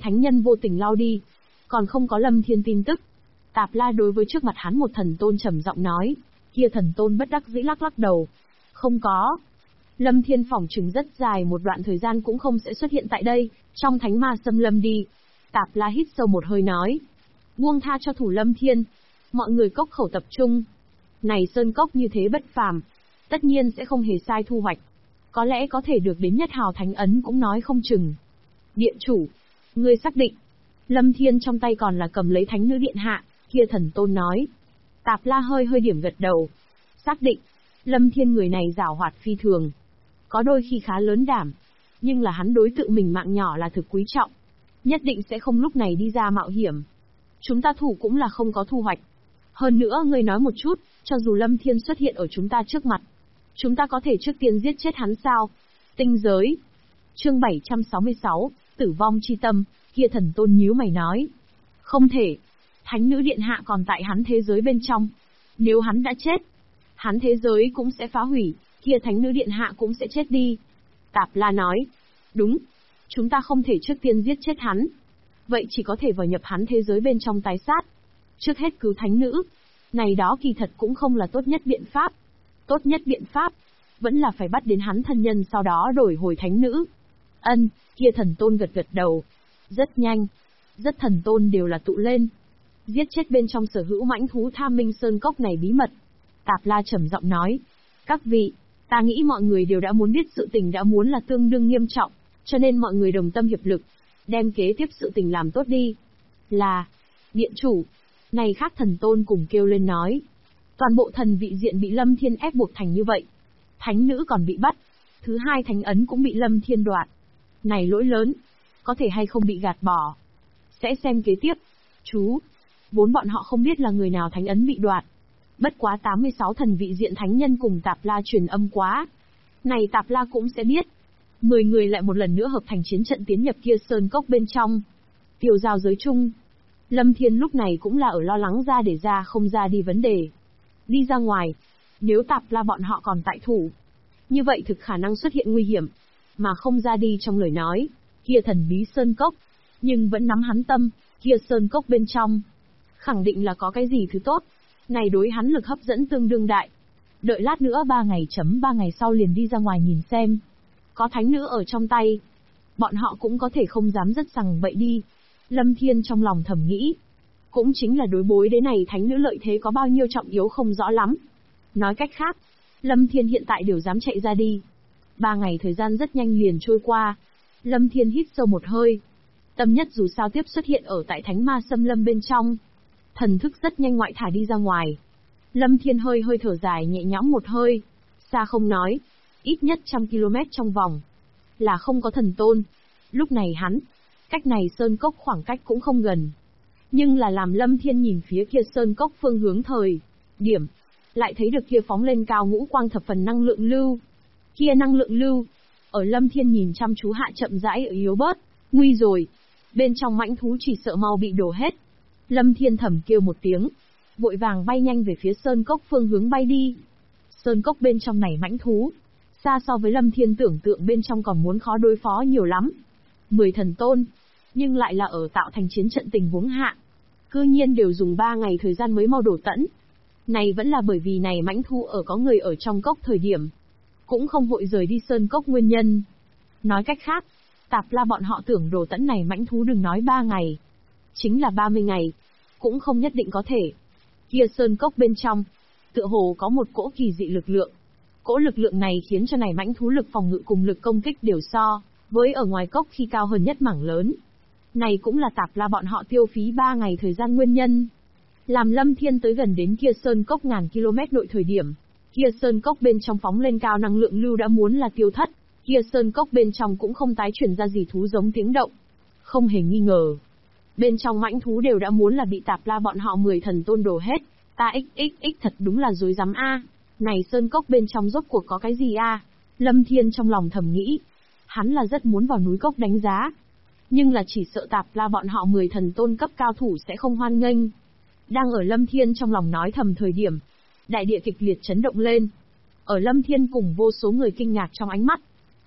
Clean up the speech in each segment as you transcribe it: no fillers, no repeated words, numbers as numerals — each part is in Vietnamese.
thánh nhân vô tình lao đi. Còn không có Lâm Thiên tin tức. Tạp La đối với trước mặt hắn một thần tôn trầm giọng nói. Kia thần tôn bất đắc dĩ lắc lắc đầu. Không có. Lâm Thiên phỏng chừng rất dài một đoạn thời gian cũng không sẽ xuất hiện tại đây, trong thánh ma xâm lâm đi. Tạp La hít sâu một hơi nói. Buông tha cho thủ Lâm Thiên. Mọi người cốc khẩu tập trung. Này sơn cốc như thế bất phàm, tất nhiên sẽ không hề sai thu hoạch. Có lẽ có thể được đến nhất hào thánh ấn cũng nói không chừng. Điện chủ, ngươi xác định. Lâm Thiên trong tay còn là cầm lấy thánh nữ điện hạ, kia thần tôn nói. Tạp La hơi hơi điểm gật đầu. Xác định, Lâm Thiên người này giảo hoạt phi thường. Có đôi khi khá lớn đảm, nhưng là hắn đối tự mình mạng nhỏ là thực quý trọng. Nhất định sẽ không lúc này đi ra mạo hiểm. Chúng ta thủ cũng là không có thu hoạch. Hơn nữa ngươi nói một chút, cho dù Lâm Thiên xuất hiện ở chúng ta trước mặt, chúng ta có thể trước tiên giết chết hắn sao? Tinh giới. Chương 766, Tử vong chi tâm, kia thần tôn nhíu mày nói. Không thể. Thánh nữ điện hạ còn tại hắn thế giới bên trong. Nếu hắn đã chết, hắn thế giới cũng sẽ phá hủy, kia thánh nữ điện hạ cũng sẽ chết đi. Tạp La nói. Đúng. Chúng ta không thể trước tiên giết chết hắn. Vậy chỉ có thể vào nhập hắn thế giới bên trong tái sát. Trước hết cứu thánh nữ. Này đó kỳ thật cũng không là tốt nhất biện pháp. Tốt nhất biện pháp vẫn là phải bắt đến hắn thân nhân sau đó đổi hồi thánh nữ. Ân, kia thần tôn gật gật đầu. Rất nhanh. Rất thần tôn đều là tụ lên. Giết chết bên trong sở hữu mãnh thú Tham Minh Sơn Cốc này bí mật. Tạp La trầm giọng nói. Các vị, ta nghĩ mọi người đều đã muốn biết sự tình đã muốn là tương đương nghiêm trọng, cho nên mọi người đồng tâm hiệp lực, đem kế tiếp sự tình làm tốt đi. Là, điện chủ. Này khác thần tôn cùng kêu lên nói. Toàn bộ thần vị diện bị Lâm Thiên ép buộc thành như vậy. Thánh nữ còn bị bắt. Thứ hai thánh ấn cũng bị Lâm Thiên đoạt. Này lỗi lớn. Có thể hay không bị gạt bỏ. Sẽ xem kế tiếp. Chú. Vốn bọn họ không biết là người nào thánh ấn bị đoạt. Bất quá 86 thần vị diện thánh nhân cùng Tạp La truyền âm quá. Này Tạp La cũng sẽ biết. 10 người lại một lần nữa hợp thành chiến trận tiến nhập kia sơn cốc bên trong. Tiêu giao giới chung. Lâm Thiên lúc này cũng là ở lo lắng ra để ra không ra đi vấn đề. Đi ra ngoài. Nếu Tạp La bọn họ còn tại thủ, như vậy thực khả năng xuất hiện nguy hiểm. Mà không ra đi trong lời nói. Kia thần bí sơn cốc. Nhưng vẫn nắm hắn tâm. Kia sơn cốc bên trong. Khẳng định là có cái gì thứ tốt. Này đối hắn lực hấp dẫn tương đương đại. Đợi lát nữa 3 ngày sau liền đi ra ngoài nhìn xem. Có thánh nữ ở trong tay. Bọn họ cũng có thể không dám rất sằng bậy đi. Lâm Thiên trong lòng thầm nghĩ. Cũng chính là đối bối đế này thánh nữ lợi thế có bao nhiêu trọng yếu không rõ lắm. Nói cách khác, Lâm Thiên hiện tại đều dám chạy ra đi. 3 ngày thời gian rất nhanh liền trôi qua. Lâm Thiên hít sâu một hơi. Tâm nhất dù sao tiếp xuất hiện ở tại thánh ma xâm lâm bên trong. Thần thức rất nhanh ngoại thả đi ra ngoài. Lâm Thiên hơi hơi thở dài nhẹ nhõm một hơi. Xa không nói, ít nhất 100 km trong vòng. Là không có thần tôn. Lúc này hắn, cách này sơn cốc khoảng cách cũng không gần. Nhưng là làm Lâm Thiên nhìn phía kia sơn cốc phương hướng thời điểm, lại thấy được kia phóng lên cao ngũ quang thập phần năng lượng lưu. Kia năng lượng lưu, ở Lâm Thiên nhìn chăm chú hạ chậm rãi ở yếu bớt, nguy rồi. Bên trong mãnh thú chỉ sợ mau bị đổ hết. Lâm Thiên thầm kêu một tiếng, vội vàng bay nhanh về phía sơn cốc phương hướng bay đi. Sơn cốc bên trong này mãnh thú, xa so với Lâm Thiên tưởng tượng bên trong còn muốn khó đối phó nhiều lắm. 10 thần tôn, nhưng lại là ở tạo thành chiến trận tình huống hạ. Cư nhiên đều dùng 3 ngày thời gian mới mau đổ tẫn. Này vẫn là bởi vì này mãnh thú ở có người ở trong cốc thời điểm, cũng không vội rời đi sơn cốc nguyên nhân. Nói cách khác, Tạp La bọn họ tưởng đổ tẫn này mãnh thú đừng nói 3 ngày. Chính là 30 ngày, cũng không nhất định có thể. Kia sơn cốc bên trong, tựa hồ có một cỗ kỳ dị lực lượng. Cỗ lực lượng này khiến cho này mãnh thú lực phòng ngự cùng lực công kích đều so với ở ngoài cốc khi cao hơn nhất mảng lớn. Này cũng là Tạp La bọn họ tiêu phí 3 ngày thời gian nguyên nhân. Làm Lâm Thiên tới gần đến kia sơn cốc ngàn km nội thời điểm, kia sơn cốc bên trong phóng lên cao năng lượng lưu đã muốn là tiêu thất, kia sơn cốc bên trong cũng không tái chuyển ra gì thú giống tiếng động. Không hề nghi ngờ, bên trong mãnh thú đều đã muốn là bị Tạp La bọn họ 10 thần tôn đổ hết. Ta xxx thật đúng là dối rắm a. Này sơn cốc bên trong rốt cuộc có cái gì a? Lâm Thiên trong lòng thầm nghĩ. Hắn là rất muốn vào núi cốc đánh giá. Nhưng là chỉ sợ Tạp La bọn họ 10 thần tôn cấp cao thủ sẽ không hoan nghênh. Đang ở Lâm Thiên trong lòng nói thầm thời điểm, đại địa kịch liệt chấn động lên. Ở Lâm Thiên cùng vô số người kinh ngạc trong ánh mắt,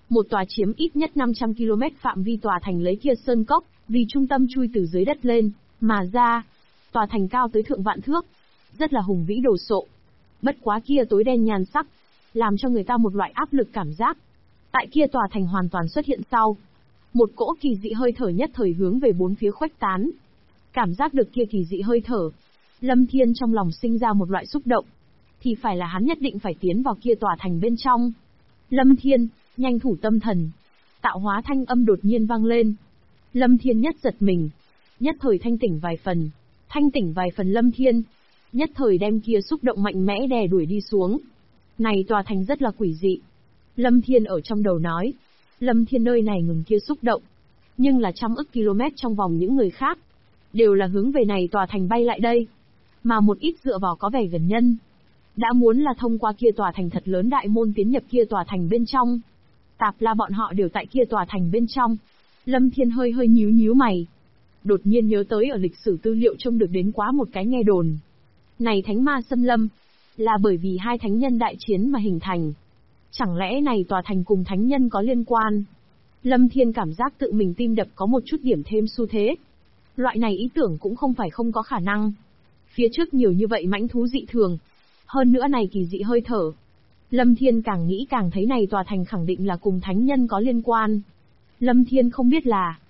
Một tòa chiếm ít nhất 500 km phạm vi tòa thành lấy kia sơn cốc, vì trung tâm chui từ dưới đất lên, mà ra. Tòa thành cao tới thượng vạn thước, rất là hùng vĩ đồ sộ. Bất quá kia tối đen nhan sắc, làm cho người ta một loại áp lực cảm giác. Tại kia tòa thành hoàn toàn xuất hiện sau. Một cỗ kỳ dị hơi thở nhất thời hướng về bốn phía khuếch tán. Cảm giác được kia kỳ dị hơi thở, Lâm Thiên trong lòng sinh ra một loại xúc động. Thì phải là hắn nhất định phải tiến vào kia tòa thành bên trong. Lâm Thiên, nhanh thủ tâm thần. Tạo hóa thanh âm đột nhiên vang lên. Lâm Thiên nhất giật mình. Nhất thời thanh tỉnh vài phần. Thanh tỉnh vài phần Lâm Thiên. Nhất thời đem kia xúc động mạnh mẽ đè đuổi đi xuống. Này tòa thành rất là quỷ dị. Lâm Thiên ở trong đầu nói. Lâm Thiên nơi này ngừng kia xúc động. Nhưng là trăm ức km trong vòng những người khác. Đều là hướng về này tòa thành bay lại đây. Mà một ít dựa vào có vẻ gần nhân. Đã muốn là thông qua kia tòa thành thật lớn đại môn tiến nhập kia tòa thành bên trong. Tạp La bọn họ đều tại kia tòa thành bên trong. Lâm Thiên hơi hơi nhíu nhíu mày. Đột nhiên nhớ tới ở lịch sử tư liệu trông được đến quá một cái nghe đồn. Này thánh ma xâm lâm, là bởi vì hai thánh nhân đại chiến mà hình thành. Chẳng lẽ này tòa thành cùng thánh nhân có liên quan? Lâm Thiên cảm giác tự mình tim đập có một chút điểm thêm xu thế. Loại này ý tưởng cũng không phải không có khả năng. Phía trước nhiều như vậy mãnh thú dị thường. Hơn nữa này kỳ dị hơi thở. Lâm Thiên càng nghĩ càng thấy này tòa thành khẳng định là cùng thánh nhân có liên quan. Lâm Thiên không biết là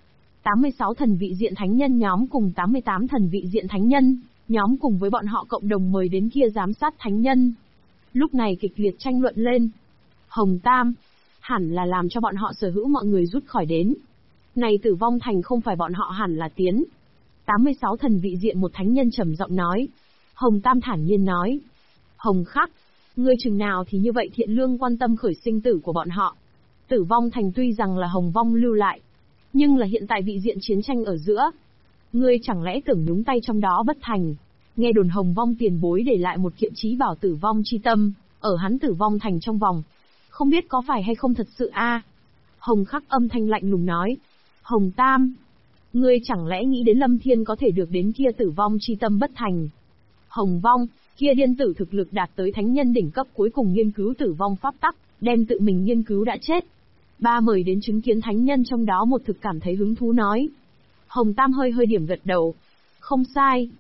86 thần vị diện thánh nhân nhóm cùng 88 thần vị diện thánh nhân, nhóm cùng với bọn họ cộng đồng mời đến kia giám sát thánh nhân. Lúc này kịch liệt tranh luận lên. Hồng Tam, hẳn là làm cho bọn họ sở hữu mọi người rút khỏi đến. Này Tử Vong Thành không phải bọn họ hẳn là tiến. 86 thần vị diện một thánh nhân trầm giọng nói. Hồng Tam thản nhiên nói. Hồng Khắc, ngươi chừng nào thì như vậy thiện lương quan tâm khởi sinh tử của bọn họ. Tử Vong Thành tuy rằng là Hồng Vong lưu lại, nhưng là hiện tại vị diện chiến tranh ở giữa. Ngươi chẳng lẽ tưởng nhúng tay trong đó bất thành. Nghe đồn Hồng Vong tiền bối để lại một kiện chí bảo tử vong chi tâm, ở hắn Tử Vong Thành trong vòng. Không biết có phải hay không thật sự a? Hồng Khắc âm thanh lạnh lùng nói. Hồng Tam, ngươi chẳng lẽ nghĩ đến Lâm Thiên có thể được đến kia tử vong chi tâm bất thành. Hồng Vong, kia điên tử thực lực đạt tới thánh nhân đỉnh cấp cuối cùng nghiên cứu tử vong pháp tắc, đem tự mình nghiên cứu đã chết. Ba mời đến chứng kiến thánh nhân trong đó một thực cảm thấy hứng thú nói. Hồng Tam hơi hơi điểm gật đầu. Không sai.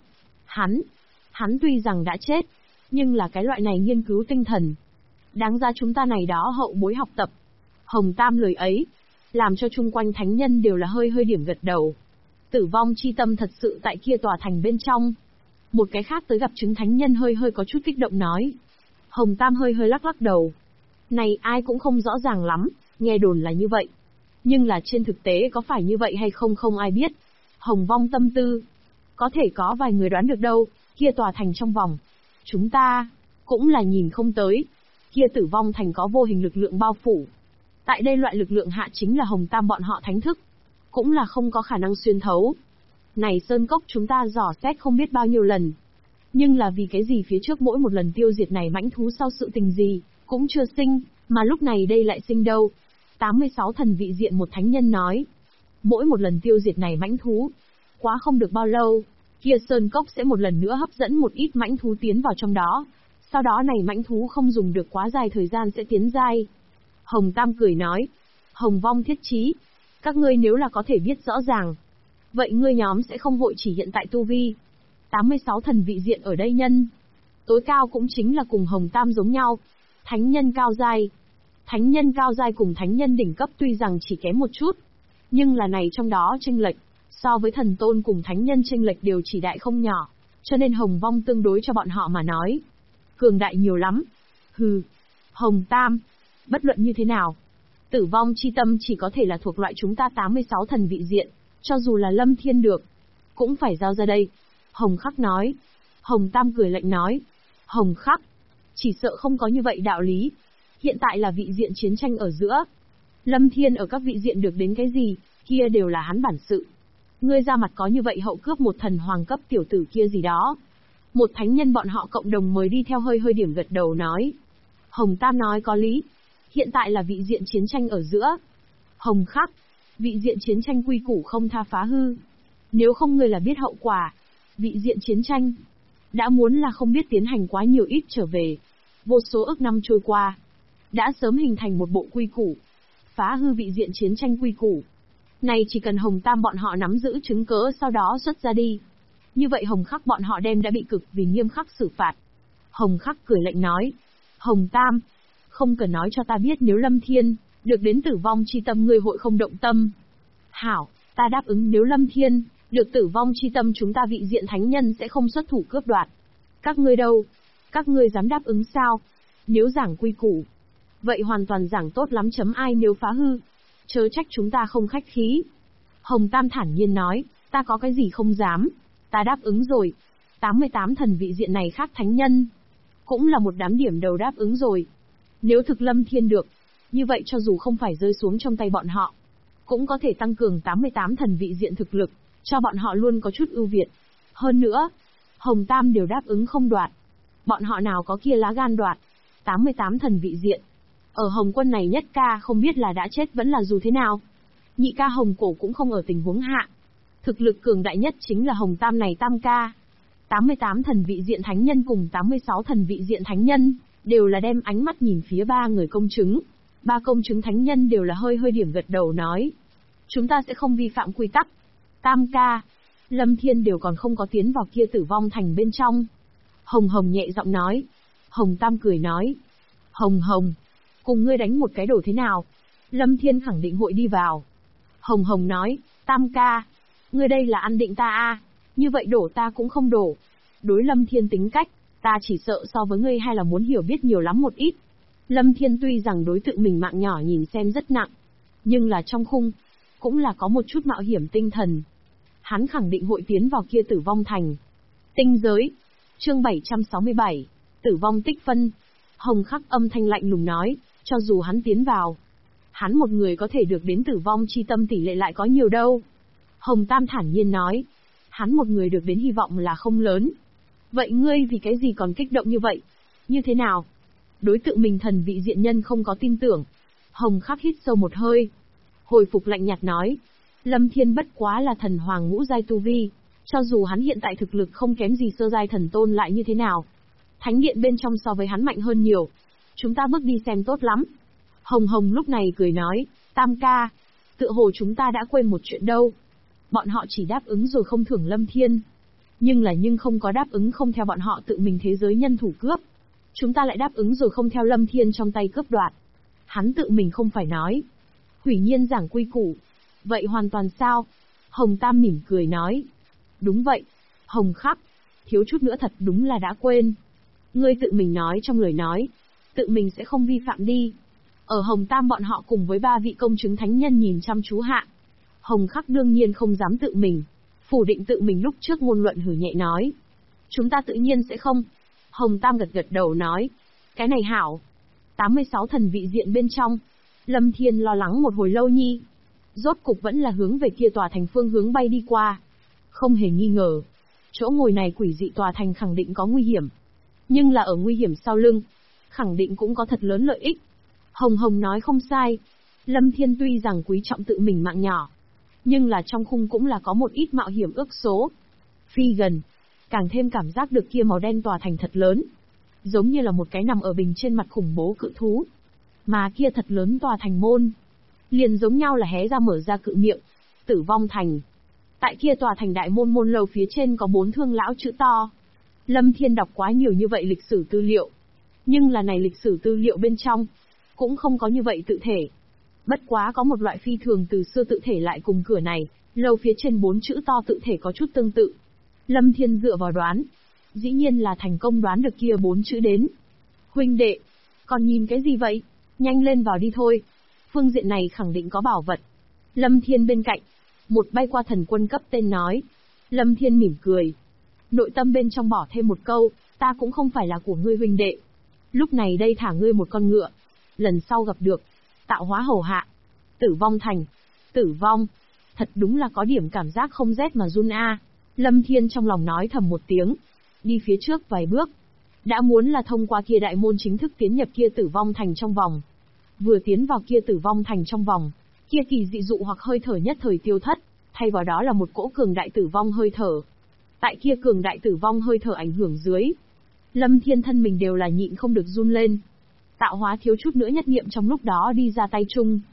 Hắn tuy rằng đã chết, nhưng là cái loại này nghiên cứu tinh thần. Đáng ra chúng ta này đó hậu bối học tập. Hồng Tam lời ấy, làm cho chung quanh thánh nhân đều là hơi hơi điểm gật đầu. Tử vong chi tâm thật sự tại kia tòa thành bên trong. Một cái khác tới gặp chứng thánh nhân hơi hơi có chút kích động nói. Hồng Tam hơi hơi lắc lắc đầu. Này ai cũng không rõ ràng lắm, nghe đồn là như vậy. Nhưng là trên thực tế có phải như vậy hay không không ai biết. Hồng Vong tâm tư. Có thể có vài người đoán được đâu, kia tòa thành trong vòng. Chúng ta, cũng là nhìn không tới. Kia Tử Vong Thành có vô hình lực lượng bao phủ. Tại đây loại lực lượng hạ chính là Hồng Tam bọn họ thánh thức. Cũng là không có khả năng xuyên thấu. Này sơn cốc chúng ta dò xét không biết bao nhiêu lần. Nhưng là vì cái gì phía trước mỗi một lần tiêu diệt này mãnh thú sau sự tình gì, cũng chưa sinh, mà lúc này đây lại sinh đâu. 86 thần vị diện một thánh nhân nói. Mỗi một lần tiêu diệt này mãnh thú, quá không được bao lâu, kia sơn cốc sẽ một lần nữa hấp dẫn một ít mãnh thú tiến vào trong đó. Sau đó này mãnh thú không dùng được quá dài thời gian sẽ tiến giai. Hồng Tam cười nói. Hồng Vong thiết chí. Các ngươi nếu là có thể biết rõ ràng, vậy ngươi nhóm sẽ không vội chỉ hiện tại tu vi. 86 thần vị diện ở đây nhân. Tối cao cũng chính là cùng Hồng Tam giống nhau. Thánh nhân cao giai. Thánh nhân cao giai cùng thánh nhân đỉnh cấp tuy rằng chỉ kém một chút. Nhưng là này trong đó chênh lệch, so với thần tôn cùng thánh nhân chênh lệch đều chỉ đại không nhỏ. Cho nên Hồng Vong tương đối cho bọn họ mà nói. Cường đại nhiều lắm. Hừ. Hồng Tam. Bất luận như thế nào. Tử vong chi tâm chỉ có thể là thuộc loại chúng ta 86 thần vị diện. Cho dù là Lâm Thiên được, cũng phải giao ra đây. Hồng Khắc nói. Hồng Tam cười lạnh nói. Hồng Khắc, chỉ sợ không có như vậy đạo lý. Hiện tại là vị diện chiến tranh ở giữa. Lâm Thiên ở các vị diện được đến cái gì, kia đều là hắn bản sự. Ngươi ra mặt có như vậy hậu cướp một thần hoàng cấp tiểu tử kia gì đó. Một thánh nhân bọn họ cộng đồng mới đi theo hơi hơi điểm gật đầu nói. Hồng Tam nói có lý. Hiện tại là vị diện chiến tranh ở giữa. Hồng Khắc, vị diện chiến tranh quy củ không tha phá hư. Nếu không ngươi là biết hậu quả. Vị diện chiến tranh đã muốn là không biết tiến hành quá nhiều ít trở về. Vô số ức năm trôi qua, đã sớm hình thành một bộ quy củ. phá hư vị diện chiến tranh quy củ. Này chỉ cần Hồng Tam bọn họ nắm giữ chứng cớ sau đó xuất ra đi. Như vậy Hồng Khắc bọn họ đem đã bị cực vì nghiêm khắc xử phạt. Hồng Khắc cười lạnh nói. Hồng Tam, không cần nói cho ta biết nếu Lâm Thiên được đến tử vong chi tâm ngươi hội không động tâm. Hảo, ta đáp ứng nếu Lâm Thiên được tử vong chi tâm chúng ta vị diện thánh nhân sẽ không xuất thủ cướp đoạt. Các ngươi đâu? Các ngươi dám đáp ứng sao? Nếu giảng quy củ, vậy hoàn toàn giảng tốt lắm chấm ai nếu phá hư. Chớ trách chúng ta không khách khí. Hồng Tam thản nhiên nói, ta có cái gì không dám. Ta đáp ứng rồi. 88 thần vị diện này khác thánh nhân. Cũng là một đám điểm đầu đáp ứng rồi. Nếu thực Lâm Thiên được, như vậy cho dù không phải rơi xuống trong tay bọn họ, cũng có thể tăng cường 88 thần vị diện thực lực, cho bọn họ luôn có chút ưu việt. Hơn nữa, Hồng Tam đều đáp ứng không đoạt. Bọn họ nào có kia lá gan đoạt. 88 thần vị diện. Ở Hồng Quân này nhất ca không biết là đã chết vẫn là dù thế nào. Nhị ca Hồng Cổ cũng không ở tình huống hạ. Thực lực cường đại nhất chính là Hồng Tam này tam ca. 88 thần vị diện thánh nhân cùng 86 thần vị diện thánh nhân, đều là đem ánh mắt nhìn phía ba người công chứng. Ba công chứng thánh nhân đều là hơi hơi điểm gật đầu nói. Chúng ta sẽ không vi phạm quy tắc. Tam ca, Lâm Thiên đều còn không có tiến vào kia tử vong thành bên trong. Hồng Hồng nhẹ giọng nói. Hồng Tam cười nói. Hồng Hồng, cùng ngươi đánh một cái đổ thế nào? Lâm Thiên khẳng định hội đi vào. Hồng Hồng nói, Tam ca, ngươi đây là ăn định ta à, như vậy đổ ta cũng không đổ. Đối Lâm Thiên tính cách, ta chỉ sợ so với ngươi hay là muốn hiểu biết nhiều lắm một ít. Lâm Thiên tuy rằng đối tượng mình mạng nhỏ nhìn xem rất nặng, nhưng là trong khung, cũng là có một chút mạo hiểm tinh thần. Hắn khẳng định hội tiến vào kia tử vong thành. Tinh giới. Chương 767. Tử vong tích phân. Hồng Khắc âm thanh lạnh lùng nói, cho dù hắn tiến vào, hắn một người có thể được đến tử vong chi tâm tỷ lệ lại có nhiều đâu. Hồng Tam thản nhiên nói, hắn một người được đến hy vọng là không lớn. Vậy ngươi vì cái gì còn kích động như vậy? Như thế nào? Đối tượng mình thần vị diện nhân không có tin tưởng. Hồng Khắc hít sâu một hơi. Hồi phục lạnh nhạt nói, Lâm Thiên bất quá là thần hoàng ngũ giai tu vi. Cho dù hắn hiện tại thực lực không kém gì sơ giai thần tôn lại như thế nào? Thánh điện bên trong so với hắn mạnh hơn nhiều. Chúng ta bước đi xem tốt lắm. Hồng Hồng lúc này cười nói, Tam ca, tựa hồ chúng ta đã quên một chuyện đâu. Bọn họ chỉ đáp ứng rồi không thưởng Lâm Thiên. Nhưng không có đáp ứng không theo bọn họ tự mình thế giới nhân thủ cướp. Chúng ta lại đáp ứng rồi không theo Lâm Thiên trong tay cướp đoạt. Hắn tự mình không phải nói. Hủy nhiên giảng quy củ. Vậy hoàn toàn sao? Hồng Tam mỉm cười nói. Đúng vậy. Hồng Khắc, thiếu chút nữa thật đúng là đã quên. Ngươi tự mình nói trong lời nói, tự mình sẽ không vi phạm đi. Ở Hồng Tam bọn họ cùng với ba vị công chứng thánh nhân nhìn chăm chú hạ. Hồng Khắc đương nhiên không dám tự mình phủ định tự mình lúc trước ngôn luận hử nhẹ nói. Chúng ta tự nhiên sẽ không. Hồng Tam gật gật đầu nói. Cái này hảo. 86 thần vị diện bên trong. Lâm Thiên lo lắng một hồi lâu nhi. Rốt cục vẫn là hướng về kia tòa thành phương hướng bay đi qua. Không hề nghi ngờ. Chỗ ngồi này quỷ dị tòa thành khẳng định có nguy hiểm. Nhưng là ở nguy hiểm sau lưng, khẳng định cũng có thật lớn lợi ích. Hồng Hồng nói không sai. Lâm Thiên tuy rằng quý trọng tự mình mạng nhỏ, nhưng là trong khung cũng là có một ít mạo hiểm ước số. Phi gần, càng thêm cảm giác được kia màu đen tòa thành thật lớn. Giống như là một cái nằm ở bình trên mặt khủng bố cự thú. Mà kia thật lớn tòa thành môn, liền giống nhau là hé ra mở ra cự miệng. Tử vong thành. Tại kia tòa thành đại môn môn lầu phía trên có 4 thương lão chữ to. Lâm Thiên đọc quá nhiều như vậy lịch sử tư liệu. Nhưng là này lịch sử tư liệu bên trong, cũng không có như vậy tự thể. Bất quá có một loại phi thường từ xưa tự thể lại cùng cửa này, lầu phía trên 4 chữ to tự thể có chút tương tự. Lâm Thiên dựa vào đoán. Dĩ nhiên là thành công đoán được kia 4 chữ đến. Huynh đệ, còn nhìn cái gì vậy? Nhanh lên vào đi thôi. Phương diện này khẳng định có bảo vật. Lâm Thiên bên cạnh, một bay qua thần quân cấp tên nói. Lâm Thiên mỉm cười. Nội tâm bên trong bỏ thêm một câu, ta cũng không phải là của ngươi huynh đệ. Lúc này đây thả ngươi một con ngựa. Lần sau gặp được, tạo hóa hầu hạ. Tử vong thành. Tử vong. Thật đúng là có điểm cảm giác không rét mà run a. Lâm Thiên trong lòng nói thầm một tiếng. Đi phía trước vài bước. Đã muốn là thông qua kia đại môn chính thức tiến nhập kia tử vong thành trong vòng. Vừa tiến vào kia tử vong thành trong vòng, kia kỳ dị dụ hoặc hơi thở nhất thời tiêu thất, thay vào đó là một cỗ cường đại tử vong hơi thở. Tại kia cường đại tử vong hơi thở ảnh hưởng dưới, Lâm Thiên thân mình đều là nhịn không được run lên. Tạo hóa thiếu chút nữa nhất niệm trong lúc đó đi ra tay chung.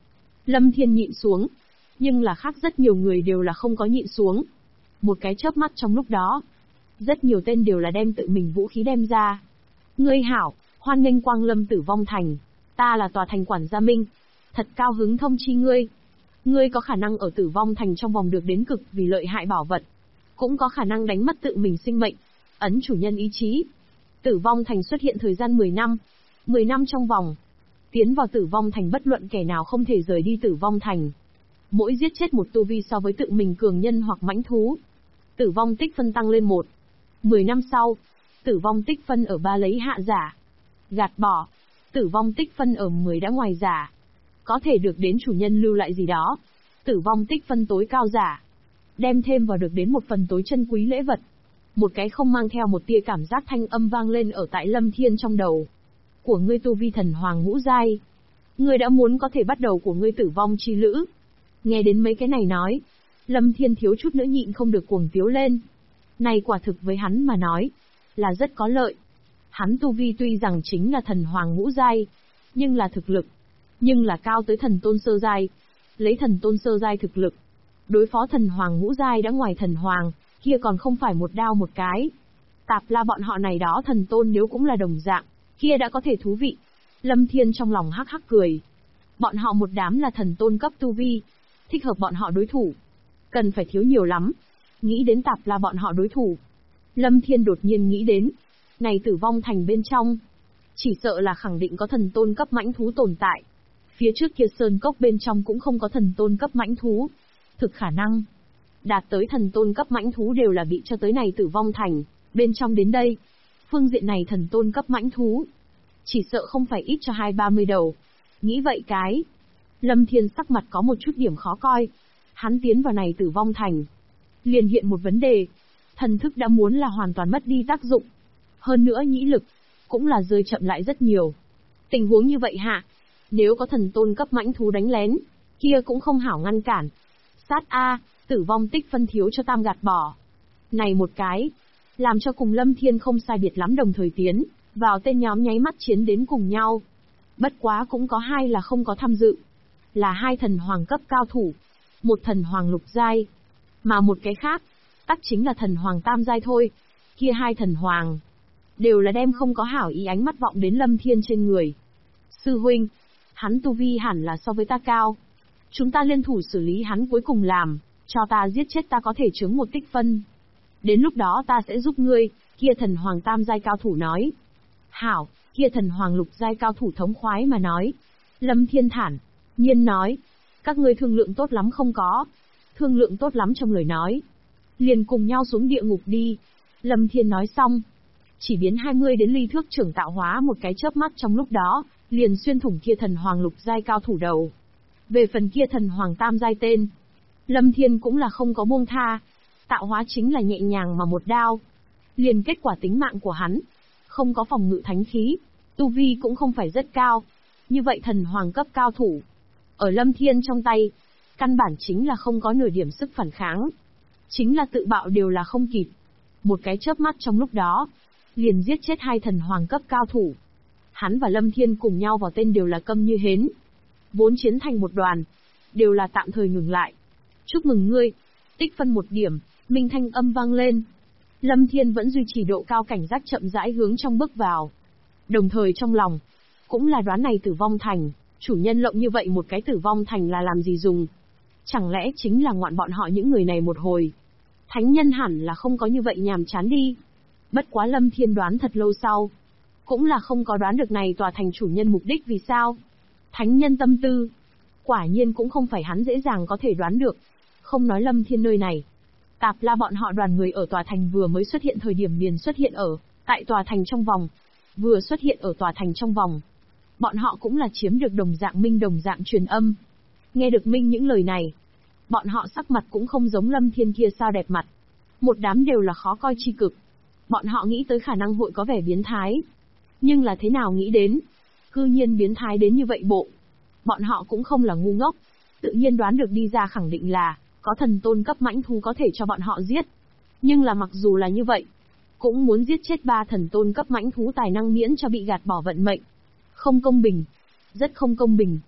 Lâm Thiên nhịn xuống. Nhưng là khác rất nhiều người đều là không có nhịn xuống. Một cái chớp mắt trong lúc đó, rất nhiều tên đều là đem tự mình vũ khí đem ra. Ngươi hảo, hoan nghênh quang lâm Tử Vong Thành. Ta là tòa thành quản gia Minh. Thật cao hứng thông chi ngươi. Ngươi có khả năng ở Tử Vong Thành trong vòng được đến cực vì lợi hại bảo vật. Cũng có khả năng đánh mất tự mình sinh mệnh. Ấn chủ nhân ý chí. Tử Vong Thành xuất hiện thời gian 10 năm. 10 năm trong vòng. Tiến vào Tử Vong Thành bất luận kẻ nào không thể rời đi Tử Vong Thành. Mỗi giết chết một tu vi so với tự mình cường nhân hoặc mãnh thú, tử vong tích phân tăng lên 1. 10 năm sau, tử vong tích phân ở 3 lấy hạ giả. Gạt bỏ, tử vong tích phân ở 10 đã ngoài giả. Có thể được đến chủ nhân lưu lại gì đó. Tử vong tích phân tối cao giả. Đem thêm vào được đến một phần tối chân quý lễ vật. Một cái không mang theo một tia cảm giác thanh âm vang lên ở tại Lâm Thiên trong đầu. Của ngươi tu vi thần hoàng ngũ giai. Ngươi đã muốn có thể bắt đầu của ngươi tử vong chi lữ. Nghe đến mấy cái này nói, Lâm Thiên thiếu chút nữa nhịn không được cuồng tiếu lên. Này quả thực với hắn mà nói, là rất có lợi. Hắn tu vi tuy rằng chính là thần hoàng ngũ giai, nhưng là thực lực, nhưng là cao tới thần tôn sơ giai. Lấy thần tôn sơ giai thực lực, đối phó thần hoàng ngũ giai đã ngoài thần hoàng, kia còn không phải một đao một cái. Tạp La bọn họ này đó thần tôn nếu cũng là đồng dạng, kia đã có thể thú vị. Lâm Thiên trong lòng hắc hắc cười. Bọn họ một đám là thần tôn cấp tu vi, thích hợp bọn họ đối thủ. Cần phải thiếu nhiều lắm. Nghĩ đến Tạp La bọn họ đối thủ, Lâm Thiên đột nhiên nghĩ đến, này Tử Vong Thành bên trong, chỉ sợ là khẳng định có thần tôn cấp mãnh thú tồn tại. Phía trước kia sơn cốc bên trong cũng không có thần tôn cấp mãnh thú. Thực khả năng, đạt tới thần tôn cấp mãnh thú đều là bị cho tới này Tử Vong Thành, bên trong đến đây. Phương diện này thần tôn cấp mãnh thú, chỉ sợ không phải ít cho 20-30 đầu. Nghĩ vậy cái, Lâm Thiên sắc mặt có một chút điểm khó coi. Hắn tiến vào này Tử Vong Thành, liền hiện một vấn đề. Thần thức đã muốn là hoàn toàn mất đi tác dụng. Hơn nữa nhĩ lực, cũng là rơi chậm lại rất nhiều. Tình huống như vậy hạ, nếu có thần tôn cấp mãnh thú đánh lén, kia cũng không hảo ngăn cản. Sát A, tử vong tích phân thiếu cho tam gạt bỏ. Này một cái, làm cho cùng Lâm Thiên không sai biệt lắm đồng thời tiến vào tên nhóm nháy mắt chiến đến cùng nhau. Bất quá cũng có hai là không có tham dự. Là hai thần hoàng cấp cao thủ. Một thần hoàng lục giai. Mà một cái khác, tắc chính là thần hoàng tam giai thôi. Kia hai thần hoàng, đều là đem không có hảo ý ánh mắt vọng đến Lâm Thiên trên người. Sư huynh, hắn tu vi hẳn là so với ta cao. Chúng ta liên thủ xử lý hắn cuối cùng làm, cho ta giết chết ta có thể chướng một tích phân. Đến lúc đó ta sẽ giúp ngươi, kia thần hoàng tam giai cao thủ nói. Hảo, kia thần hoàng lục giai cao thủ thống khoái mà nói. Lâm Thiên thản nhiên nói, các ngươi thương lượng tốt lắm không có? Thương lượng tốt lắm trong lời nói, liền cùng nhau xuống địa ngục đi. Lâm Thiên nói xong, chỉ biến 20 đến ly thước trưởng tạo hóa một cái chớp mắt trong lúc đó, liền xuyên thủng kia thần hoàng lục giai cao thủ đầu. Về phần kia thần hoàng tam giai tên, Lâm Thiên cũng là không có buông tha. Tạo hóa chính là nhẹ nhàng mà một đao, liền kết quả tính mạng của hắn. Không có phòng ngự thánh khí, tu vi cũng không phải rất cao. Như vậy thần hoàng cấp cao thủ, ở Lâm Thiên trong tay, căn bản chính là không có nửa điểm sức phản kháng. Chính là tự bạo đều là không kịp. Một cái chớp mắt trong lúc đó, liền giết chết hai thần hoàng cấp cao thủ. Hắn và Lâm Thiên cùng nhau vào tên đều là câm như hến. Vốn chiến thành một đoàn, đều là tạm thời ngừng lại. Chúc mừng ngươi, tích phân 1 điểm, minh thanh âm vang lên. Lâm Thiên vẫn duy trì độ cao cảnh giác chậm rãi hướng trong bước vào. Đồng thời trong lòng, cũng là đoán này Tử Vong Thành, chủ nhân lộng như vậy một cái Tử Vong Thành là làm gì dùng. Chẳng lẽ chính là ngoạn bọn họ những người này một hồi. Thánh nhân hẳn là không có như vậy nhàm chán đi. Bất quá Lâm Thiên đoán thật lâu sau, cũng là không có đoán được này tòa thành chủ nhân mục đích vì sao. Thánh nhân tâm tư, quả nhiên cũng không phải hắn dễ dàng có thể đoán được. Không nói Lâm Thiên nơi này, Tạp La bọn họ đoàn người ở tòa thành vừa mới xuất hiện thời điểm liền xuất hiện ở tại tòa thành trong vòng. Vừa xuất hiện ở tòa thành trong vòng, bọn họ cũng là chiếm được đồng dạng minh đồng dạng truyền âm. Nghe được minh những lời này, bọn họ sắc mặt cũng không giống Lâm Thiên kia sao đẹp mặt. Một đám đều là khó coi chi cực. Bọn họ nghĩ tới khả năng hội có vẻ biến thái. Nhưng là thế nào nghĩ đến, cư nhiên biến thái đến như vậy bộ. Bọn họ cũng không là ngu ngốc, tự nhiên đoán được đi ra khẳng định là có thần tôn cấp mãnh thú có thể cho bọn họ giết. Nhưng là mặc dù là như vậy, cũng muốn giết chết 3 thần tôn cấp mãnh thú tài năng miễn cho bị gạt bỏ vận mệnh. Không công bình, rất không công bình.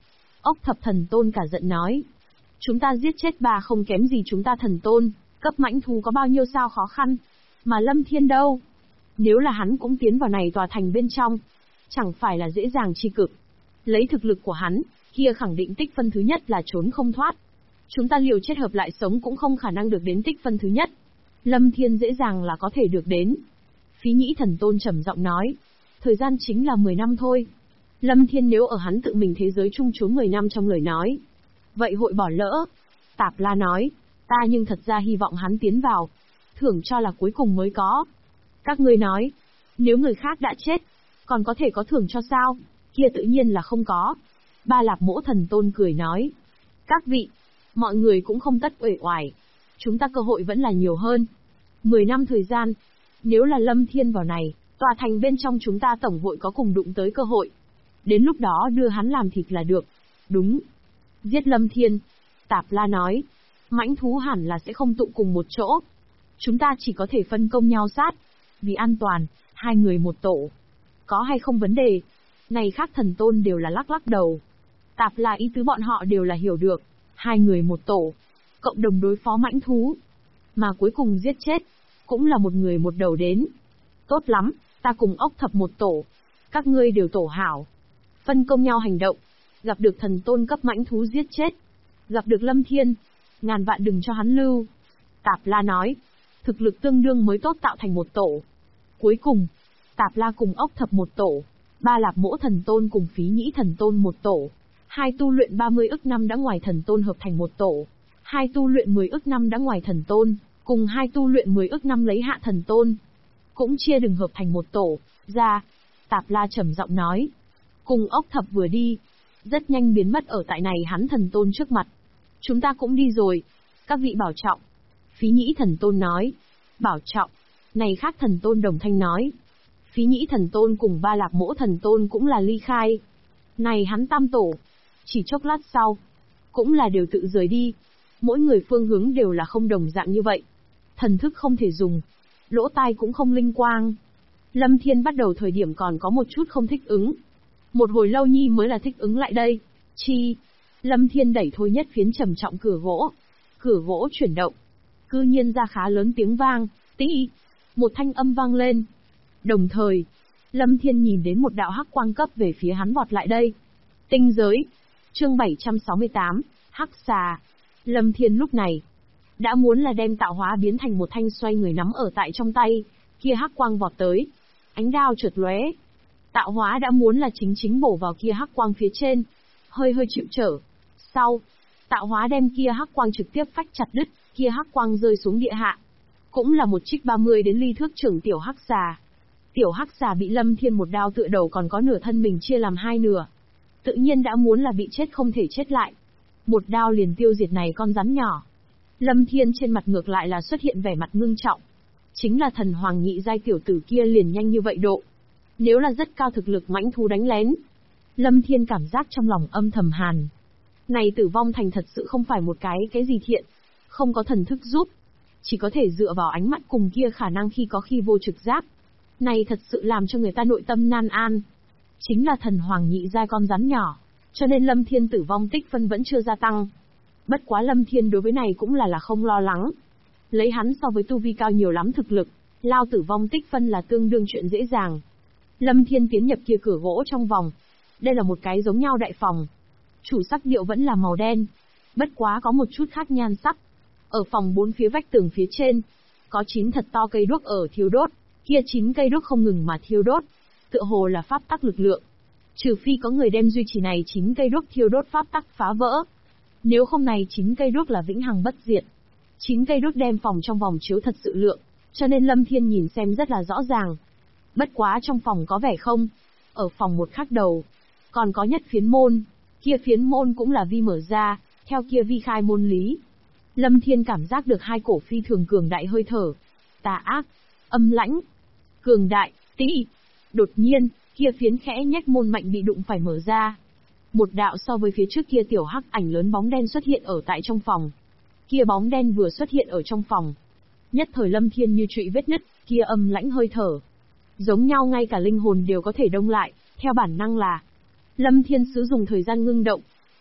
Ốc thập thần tôn cả giận nói. Chúng ta giết chết bà không kém gì chúng ta thần tôn, cấp mãnh thú có bao nhiêu sao khó khăn. Mà Lâm Thiên đâu? Nếu là hắn cũng tiến vào này tòa thành bên trong, chẳng phải là dễ dàng chi cực. Lấy thực lực của hắn, kia khẳng định tích phân thứ nhất là trốn không thoát. Chúng ta liều chết hợp lại sống cũng không khả năng được đến tích phân thứ nhất. Lâm Thiên dễ dàng là có thể được đến. Phí Nhĩ thần tôn trầm giọng nói. Thời gian chính là 10 năm thôi. Lâm Thiên nếu ở hắn tự mình thế giới chung trốn 10 năm trong lời nói, vậy hội bỏ lỡ. Tạp La nói, ta nhưng thật ra hy vọng hắn tiến vào. Thưởng cho là cuối cùng mới có. Các ngươi nói, nếu người khác đã chết, còn có thể có thưởng cho sao? Kia tự nhiên là không có. Ba Lạp Mỗ thần tôn cười nói. Các vị, mọi người cũng không tất uể oải. Chúng ta cơ hội vẫn là nhiều hơn. 10 năm thời gian, nếu là Lâm Thiên vào này, tòa thành bên trong chúng ta tổng hội có cùng đụng tới cơ hội. Đến lúc đó đưa hắn làm thịt là được. Đúng. Giết Lâm Thiên. Tạp La nói. Mãnh thú hẳn là sẽ không tụ cùng một chỗ. Chúng ta chỉ có thể phân công nhau sát. Vì an toàn, hai người một tổ. Có hay không vấn đề? Này khác thần tôn đều là lắc lắc đầu. Tạp La ý tứ bọn họ đều là hiểu được. Hai người một tổ. Cộng đồng đối phó mãnh thú. Mà cuối cùng giết chết. Cũng là một người một đầu đến. Tốt lắm, ta cùng ốc thập một tổ. Các ngươi đều tổ hảo. Phân công nhau hành động. Gặp được thần tôn cấp mãnh thú giết chết. Gặp được Lâm Thiên. Ngàn vạn đừng cho hắn lưu. Tạp La nói. Thực lực tương đương mới tốt tạo thành một tổ. Cuối cùng, Tạp La cùng ốc thập một tổ. Ba Lạp Mỗ thần tôn cùng Phí Nhĩ thần tôn một tổ. Hai tu luyện 30 ức năm đã ngoài thần tôn hợp thành một tổ. Hai tu luyện 10 ức năm đã ngoài thần tôn, cùng hai tu luyện 10 ức năm lấy hạ thần tôn. Cũng chia đừng hợp thành một tổ, ra. Tạp La trầm giọng nói. Cùng ốc thập vừa đi. Rất nhanh biến mất ở tại này hắn thần tôn trước mặt. Chúng ta cũng đi rồi. Các vị bảo trọng. Phí Nhĩ thần tôn nói. Bảo trọng. Này khác thần tôn đồng thanh nói. Phí Nhĩ thần tôn cùng Ba Lạp Mỗ thần tôn cũng là ly khai. Này hắn tam tổ. Chỉ chốc lát sau. Cũng là đều tự rời đi. Mỗi người phương hướng đều là không đồng dạng như vậy. Thần thức không thể dùng. Lỗ tai cũng không linh quang. Lâm Thiên bắt đầu thời điểm còn có một chút không thích ứng. Một hồi lâu nhi mới là thích ứng lại đây. Chi. Lâm Thiên đẩy thôi nhất phiến trầm trọng cửa gỗ. Cửa gỗ chuyển động. Cư nhiên ra khá lớn tiếng vang. Tí. Một thanh âm vang lên. Đồng thời, Lâm Thiên nhìn đến một đạo hắc quang cấp về phía hắn vọt lại đây. Tinh giới. Chương 768. Hắc xà. Lâm Thiên lúc này đã muốn là đem tạo hóa biến thành một thanh xoay người nắm ở tại trong tay, kia hắc quang vọt tới. Ánh đao chợt lóe. Tạo hóa đã muốn là chính bổ vào kia hắc quang phía trên, hơi chịu trở. Sau, tạo hóa đem kia hắc quang trực tiếp phách chặt đứt, kia hắc quang rơi xuống địa hạ. Cũng là một trích 30 đến ly thước trưởng tiểu hắc xà. Tiểu hắc xà bị Lâm Thiên một đao tựa đầu còn có nửa thân mình chia làm hai nửa. Tự nhiên đã muốn là bị chết không thể chết lại. Một đao liền tiêu diệt này con rắn nhỏ. Lâm Thiên trên mặt ngược lại là xuất hiện vẻ mặt ngưng trọng. Chính là thần hoàng nhị giai tiểu tử kia liền nhanh như vậy độ. Nếu là rất cao thực lực mãnh thú đánh lén. Lâm Thiên cảm giác trong lòng âm thầm hàn. Này Tử Vong Thành thật sự không phải một cái gì thiện. Không có thần thức giúp. Chỉ có thể dựa vào ánh mắt cùng kia khả năng khi có khi vô trực giác. Này thật sự làm cho người ta nội tâm nan an. Chính là thần hoàng nhị giai con rắn nhỏ. Cho nên Lâm Thiên tử vong tích phân vẫn chưa gia tăng. Bất quá Lâm Thiên đối với này cũng là không lo lắng. Lấy hắn so với tu vi cao nhiều lắm thực lực, lao tử vong tích phân là tương đương chuyện dễ dàng. Lâm Thiên tiến nhập kia cửa gỗ trong vòng. Đây là một cái giống nhau đại phòng. Chủ sắc điệu vẫn là màu đen. Bất quá có một chút khác nhan sắc. Ở phòng 4 phía vách tường phía trên, có 9 thật to cây đuốc ở thiêu đốt. Kia 9 cây đuốc không ngừng mà thiêu đốt. Tựa hồ là pháp tắc lực lượng. Trừ phi có người đem duy trì này 9 cây đuốc thiêu đốt pháp tắc phá vỡ. Nếu không này 9 cây đuốc là vĩnh hằng bất diệt. 9 cây đuốc đem phòng trong vòng chiếu thật sự lượng, cho nên Lâm Thiên nhìn xem rất là rõ ràng. Bất quá trong phòng có vẻ không. Ở phòng một khác đầu, còn có nhất phiến môn. Kia phiến môn cũng là vi mở ra, theo kia vi khai môn lý. Lâm Thiên cảm giác được hai cổ phi thường cường đại hơi thở. Tà ác, âm lãnh, cường đại, tĩ. Đột nhiên, kia phiến khẽ nhách môn mạnh bị đụng phải mở ra. Một đạo so với phía trước kia tiểu hắc ảnh lớn bóng đen xuất hiện ở tại trong phòng. Kia bóng đen vừa xuất hiện ở trong phòng. Nhất thời Lâm Thiên như trụy vết nứt, kia âm lãnh hơi thở. Giống nhau ngay cả linh hồn đều có thể đông lại, theo bản năng là. Lâm Thiên sử dụng thời gian ngưng động.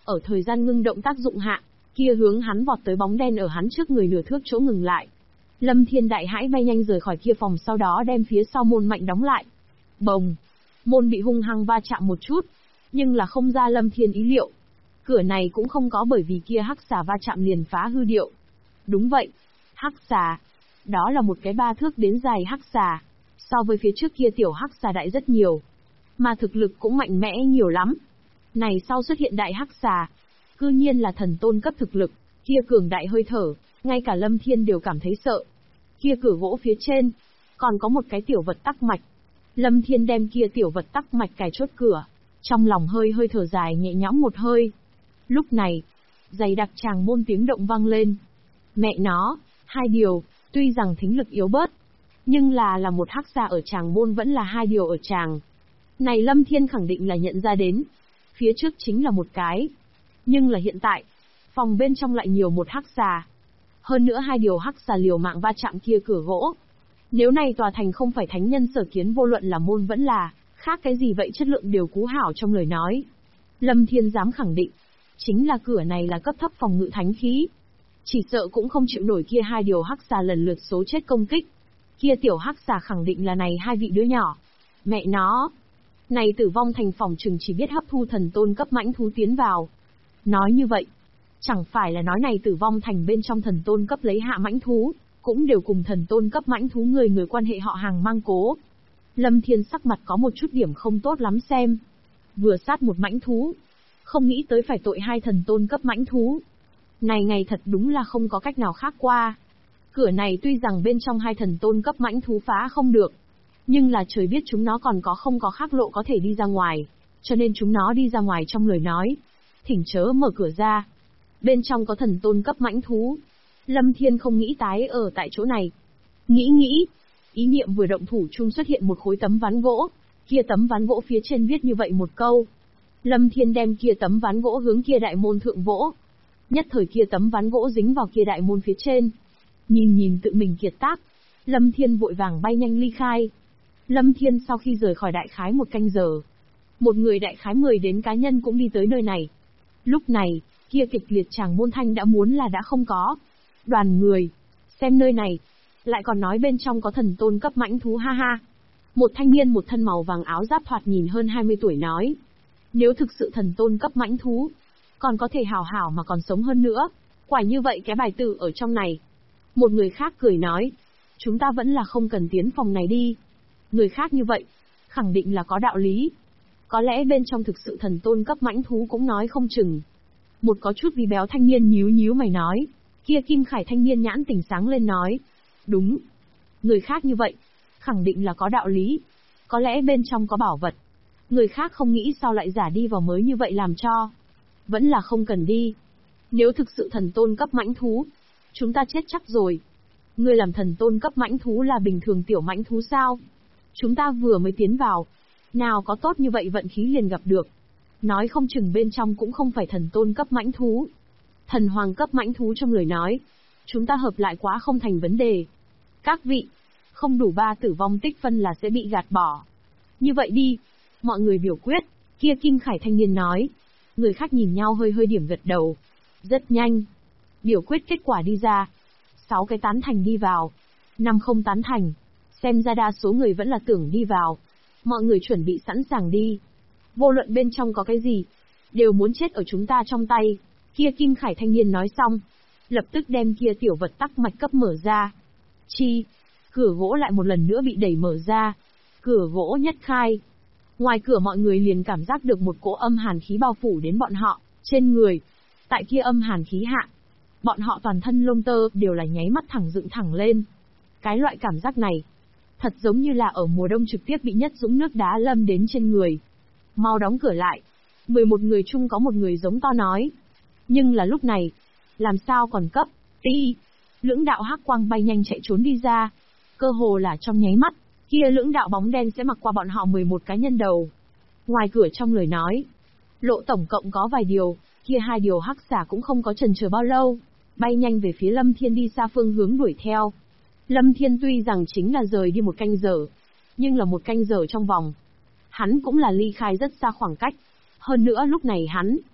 Ở thời gian ngưng động tác dụng hạ, kia hướng hắn vọt tới bóng đen ở hắn trước người nửa thước chỗ ngừng lại. Lâm Thiên đại hãi bay nhanh rời khỏi kia phòng, sau đó đem phía sau môn mạnh đóng lại. Bồng! Môn bị hung hăng va chạm một chút, nhưng là không ra Lâm Thiên ý liệu. Cửa này cũng không có bởi vì kia hắc xà va chạm liền phá hư điệu. Đúng vậy, hắc xà. Đó là một cái 3 thước đến dài hắc xà. So với phía trước kia tiểu hắc xà đại rất nhiều. Mà thực lực cũng mạnh mẽ nhiều lắm. Này sau xuất hiện đại hắc xà. Cư nhiên là thần tôn cấp thực lực, kia cường đại hơi thở, ngay cả Lâm Thiên đều cảm thấy sợ. Kia cửa gỗ phía trên, còn có một cái tiểu vật tắc mạch. Lâm Thiên đem kia tiểu vật tắc mạch cài chốt cửa, trong lòng hơi thở dài nhẹ nhõm một hơi. Lúc này, dày đặc tràng môn tiếng động vang lên. Mẹ nó, hai điều, tuy rằng thính lực yếu bớt, nhưng là một hắc xà ở tràng môn vẫn là hai điều ở tràng. Này Lâm Thiên khẳng định là nhận ra đến, phía trước chính là một cái. Nhưng là hiện tại, phòng bên trong lại nhiều một hắc xà. Hơn nữa hai điều hắc xà liều mạng va chạm kia cửa gỗ. Nếu này tòa thành không phải thánh nhân sở kiến, vô luận là môn vẫn là khác cái gì vậy, chất lượng đều cú hảo trong lời nói. Lâm Thiên dám khẳng định, chính là cửa này là cấp thấp phòng ngự thánh khí. Chỉ sợ cũng không chịu nổi kia hai điều hắc xà lần lượt số chết công kích. Kia tiểu hắc xà khẳng định là này hai vị đứa nhỏ. Mẹ nó! Này Tử Vong Thành phòng trừng chỉ biết hấp thu thần tôn cấp mãnh thú tiến vào. Nói như vậy, chẳng phải là nói này Tử Vong Thành bên trong thần tôn cấp lấy hạ mãnh thú, cũng đều cùng thần tôn cấp mãnh thú người quan hệ họ hàng mang cố. Lâm Thiên sắc mặt có một chút điểm không tốt lắm xem. Vừa sát một mãnh thú, không nghĩ tới phải tội hai thần tôn cấp mãnh thú. Này ngày thật đúng là không có cách nào khác qua. Cửa này tuy rằng bên trong hai thần tôn cấp mãnh thú phá không được, nhưng là trời biết chúng nó còn không có khác lộ có thể đi ra ngoài, cho nên chúng nó đi ra ngoài trong lời nói. Thỉnh chớ mở cửa ra. Bên trong có thần tôn cấp mãnh thú. Lâm Thiên không nghĩ tái ở tại chỗ này. Nghĩ, ý niệm vừa động thủ chung xuất hiện một khối tấm ván gỗ. Kia tấm ván gỗ phía trên viết như vậy một câu. Lâm Thiên đem kia tấm ván gỗ hướng kia đại môn thượng vỗ. Nhất thời kia tấm ván gỗ dính vào kia đại môn phía trên. Nhìn tự mình kiệt tác, Lâm Thiên vội vàng bay nhanh ly khai. Lâm Thiên sau khi rời khỏi đại khái một canh giờ, một người đại khái 10 đến cá nhân cũng đi tới nơi này. Lúc này, kia kịch liệt chàng môn thanh đã muốn là đã không có. Đoàn người, xem nơi này, lại còn nói bên trong có thần tôn cấp mãnh thú ha ha. Một thanh niên một thân màu vàng áo giáp thoạt nhìn hơn 20 tuổi nói. Nếu thực sự thần tôn cấp mãnh thú, còn có thể hảo hảo mà còn sống hơn nữa. Quả như vậy cái bài tử ở trong này. Một người khác cười nói. Chúng ta vẫn là không cần tiến phòng này đi. Người khác như vậy, khẳng định là có đạo lý. Có lẽ bên trong thực sự thần tôn cấp mãnh thú cũng nói không chừng. Một có chút vì béo thanh niên nhíu mày nói. Kia Kim Khải thanh niên nhãn tỉnh sáng lên nói. Đúng. Người khác như vậy, khẳng định là có đạo lý. Có lẽ bên trong có bảo vật. Người khác không nghĩ sao lại giả đi vào mới như vậy làm cho. Vẫn là không cần đi. Nếu thực sự thần tôn cấp mãnh thú, chúng ta chết chắc rồi. Ngươi làm thần tôn cấp mãnh thú là bình thường tiểu mãnh thú sao? Chúng ta vừa mới tiến vào, nào có tốt như vậy vận khí liền gặp được. Nói không chừng bên trong cũng không phải thần tôn cấp mãnh thú. Thần hoàng cấp mãnh thú trong lời nói, chúng ta hợp lại quá không thành vấn đề. Các vị, không đủ 3 tử vong tích phân là sẽ bị gạt bỏ. Như vậy đi, mọi người biểu quyết, kia Kim Khải thanh niên nói. Người khác nhìn nhau hơi điểm gật đầu. Rất nhanh. Biểu quyết kết quả đi ra. 6 cái tán thành đi vào. 5 không tán thành. Xem ra đa số người vẫn là tưởng đi vào. Mọi người chuẩn bị sẵn sàng đi. Vô luận bên trong có cái gì, đều muốn chết ở chúng ta trong tay. Kia Kim Khải thanh niên nói xong, lập tức đem kia tiểu vật tắc mạch cấp mở ra. Chi, cửa gỗ lại một lần nữa bị đẩy mở ra. Cửa gỗ nhất khai. Ngoài cửa mọi người liền cảm giác được một cỗ âm hàn khí bao phủ đến bọn họ, trên người. Tại kia âm hàn khí hạ, bọn họ toàn thân lông tơ đều là nháy mắt thẳng dựng thẳng lên. Cái loại cảm giác này, thật giống như là ở mùa đông trực tiếp bị nhất dũng nước đá lâm đến trên người. Mau đóng cửa lại. 11 người chung có một người giống to nói. Nhưng là lúc này, làm sao còn cấp, ti. Lưỡng đạo hắc quang bay nhanh chạy trốn đi ra. Cơ hồ là trong nháy mắt, kia lưỡng đạo bóng đen sẽ mặc qua bọn họ 11 cá nhân đầu. Ngoài cửa trong lời nói, lộ tổng cộng có vài điều, kia 2 điều hắc xả cũng không có chần chờ bao lâu, bay nhanh về phía Lâm Thiên đi xa phương hướng đuổi theo. Lâm Thiên tuy rằng chính là rời đi một canh giờ, nhưng là một canh giờ trong vòng. Hắn cũng là ly khai rất xa khoảng cách. Hơn nữa lúc này hắn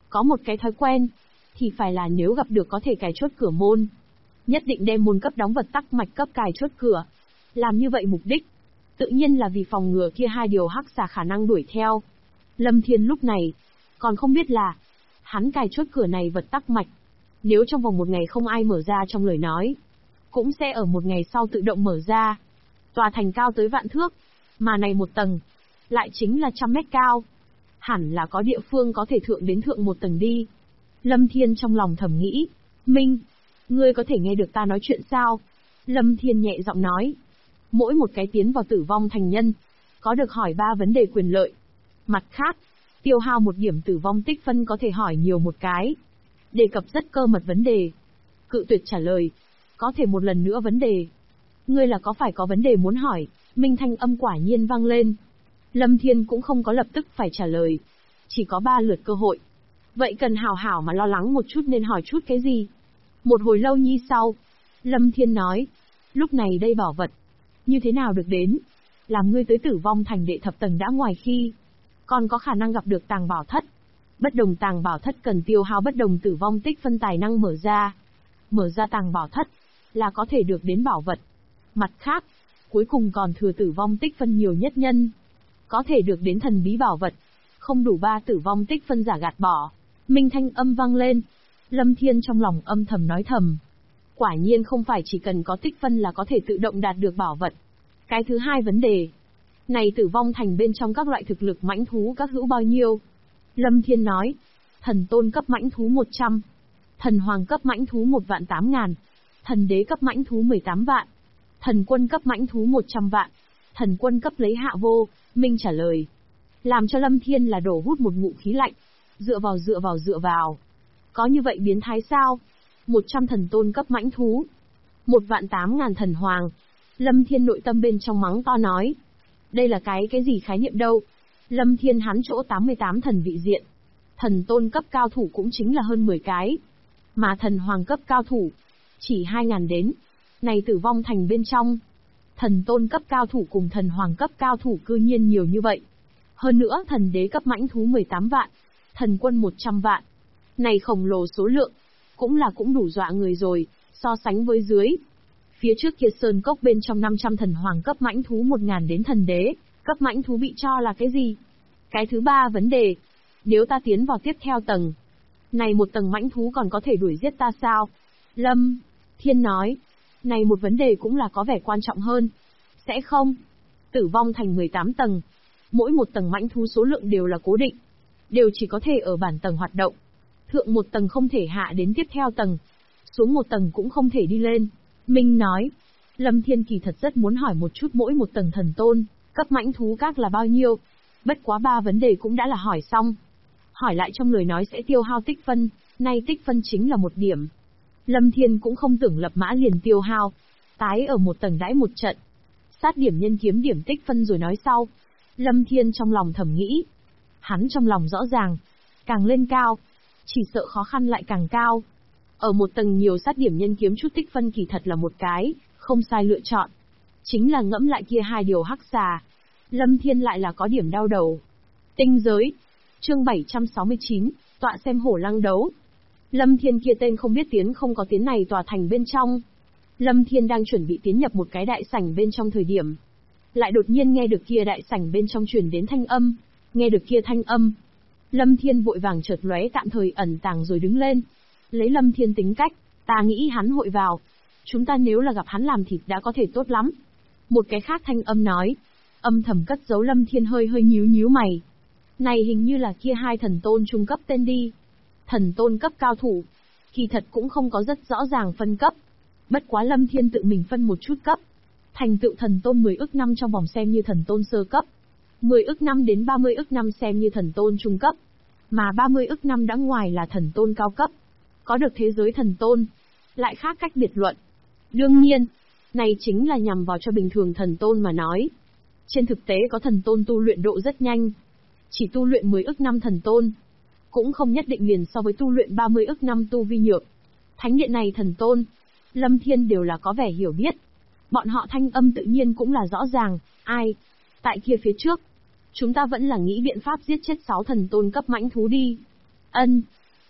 Có một cái thói quen, thì phải là nếu gặp được có thể cài chốt cửa môn, nhất định đem môn cấp đóng vật tắc mạch cấp cài chốt cửa. Làm như vậy mục đích, tự nhiên là vì phòng ngừa kia hai điều hắc xà khả năng đuổi theo. Lâm Thiên lúc này, còn không biết là, hắn cài chốt cửa này vật tắc mạch. Nếu trong vòng một ngày không ai mở ra trong lời nói, cũng sẽ ở một ngày sau tự động mở ra. Tòa thành cao tới vạn thước, mà này một tầng, lại chính là 100 mét cao. Hẳn là có địa phương có thể thượng đến thượng một tầng đi. Lâm Thiên trong lòng thầm nghĩ, Minh, ngươi có thể nghe được ta nói chuyện sao? Lâm Thiên nhẹ giọng nói, mỗi một cái tiến vào tử vong thành nhân, có được hỏi 3 vấn đề quyền lợi. Mặt khác, tiêu hao 1 điểm tử vong tích phân có thể hỏi nhiều một cái. Đề cập rất cơ mật vấn đề. Cự tuyệt trả lời, có thể một lần nữa vấn đề. Ngươi là có phải có vấn đề muốn hỏi? Minh thanh âm quả nhiên vang lên. Lâm Thiên cũng không có lập tức phải trả lời. Chỉ có 3 lượt cơ hội. Vậy cần hào hảo mà lo lắng một chút nên hỏi chút cái gì? Một hồi lâu nhi sau, Lâm Thiên nói, lúc này đây bảo vật, như thế nào được đến? Làm ngươi tới tử vong thành đệ thập tầng đã ngoài khi, còn có khả năng gặp được tàng bảo thất. Bất đồng tàng bảo thất cần tiêu hao bất đồng tử vong tích phân tài năng mở ra. Mở ra tàng bảo thất, là có thể được đến bảo vật. Mặt khác, cuối cùng còn thừa tử vong tích phân nhiều nhất nhân, có thể được đến thần bí bảo vật. Không đủ 3 tử vong tích phân giả gạt bỏ. Minh thanh âm vang lên. Lâm Thiên trong lòng âm thầm nói thầm. Quả nhiên không phải chỉ cần có tích phân là có thể tự động đạt được bảo vật. Cái thứ hai vấn đề. Này tử vong thành bên trong các loại thực lực mãnh thú các hữu bao nhiêu? Lâm Thiên nói. Thần tôn cấp mãnh thú 100. Thần hoàng cấp mãnh thú 1.800.000. Thần đế cấp mãnh thú 18 vạn. Thần quân cấp mãnh thú 100 vạn. Thần quân cấp lấy hạ vô. Minh trả lời. Làm cho Lâm Thiên là đổ hút một ngụm khí lạnh. Dựa vào. Có như vậy biến thái sao? 100 thần tôn cấp mãnh thú. 1.800.000 thần hoàng. Lâm Thiên nội tâm bên trong mắng to nói. Đây là cái gì khái niệm đâu? Lâm Thiên hắn chỗ 88 thần vị diện. Thần tôn cấp cao thủ cũng chính là hơn 10 cái. Mà thần hoàng cấp cao thủ, chỉ 2.000 đến. Này tử vong thành bên trong. Thần tôn cấp cao thủ cùng thần hoàng cấp cao thủ cư nhiên nhiều như vậy. Hơn nữa thần đế cấp mãnh thú 18 vạn. Thần quân 100 vạn. Này khổng lồ số lượng, cũng đủ dọa người rồi, so sánh với dưới. Phía trước kia sơn cốc bên trong 500 thần hoàng cấp mãnh thú 1.000 đến thần đế, cấp mãnh thú bị cho là cái gì? Cái thứ ba vấn đề, nếu ta tiến vào tiếp theo tầng, này một tầng mãnh thú còn có thể đuổi giết ta sao? Lâm Thiên nói, này một vấn đề cũng là có vẻ quan trọng hơn. Sẽ không? Tử vong thành 18 tầng, mỗi một tầng mãnh thú số lượng đều là cố định, đều chỉ có thể ở bản tầng hoạt động. Thượng một tầng không thể hạ đến tiếp theo tầng, xuống một tầng cũng không thể đi lên. Minh nói, Lâm Thiên kỳ thật rất muốn hỏi một chút mỗi một tầng thần tôn, cấp mãnh thú các là bao nhiêu. Bất quá 3 vấn đề cũng đã là hỏi xong. Hỏi lại trong lời nói sẽ tiêu hao tích phân, nay tích phân chính là 1 điểm. Lâm Thiên cũng không tưởng lập mã liền tiêu hao, tái ở một tầng đãi một trận. Sát điểm nhân kiếm điểm tích phân rồi nói sau. Lâm Thiên trong lòng thầm nghĩ. Hắn trong lòng rõ ràng, càng lên cao, chỉ sợ khó khăn lại càng cao. Ở một tầng nhiều sát điểm nhân kiếm chút tích phân kỳ thật là một cái, không sai lựa chọn. Chính là ngẫm lại kia 2 điều hắc xà. Lâm Thiên lại là có điểm đau đầu. Tinh giới. Chương 769, tọa xem hổ lăng đấu. Lâm Thiên kia tên không biết tiến không có tiến này tòa thành bên trong. Lâm Thiên đang chuẩn bị tiến nhập một cái đại sảnh bên trong thời điểm. Lại đột nhiên nghe được kia đại sảnh bên trong truyền đến thanh âm. Nghe được kia thanh âm. Lâm Thiên vội vàng chợt lóe tạm thời ẩn tàng rồi đứng lên. Lấy Lâm Thiên tính cách, ta nghĩ hắn hội vào. Chúng ta nếu là gặp hắn làm thịt đã có thể tốt lắm. Một cái khác thanh âm nói. Âm thầm cất giấu Lâm Thiên hơi nhíu mày. Này hình như là kia 2 thần tôn trung cấp tên đi. Thần tôn cấp cao thủ. Kỳ thật cũng không có rất rõ ràng phân cấp. Bất quá Lâm Thiên tự mình phân một chút cấp. Thành tựu thần tôn 10 ức năm trong vòng xem như thần tôn sơ cấp. 10 ức năm đến 30 ức năm xem như thần tôn trung cấp. Mà 30 ức năm đã ngoài là thần tôn cao cấp. Có được thế giới thần tôn. Lại khác cách biệt luận. Đương nhiên, này chính là nhằm vào cho bình thường thần tôn mà nói. Trên thực tế có thần tôn tu luyện độ rất nhanh. Chỉ tu luyện 10 ức năm thần tôn. Cũng không nhất định liền so với tu luyện 30 ức năm tu vi nhược. Thánh điện này thần tôn, Lâm Thiên đều là có vẻ hiểu biết. Bọn họ thanh âm tự nhiên cũng là rõ ràng, ai? Tại kia phía trước, chúng ta vẫn là nghĩ biện pháp giết chết 6 thần tôn cấp mãnh thú đi. Ân,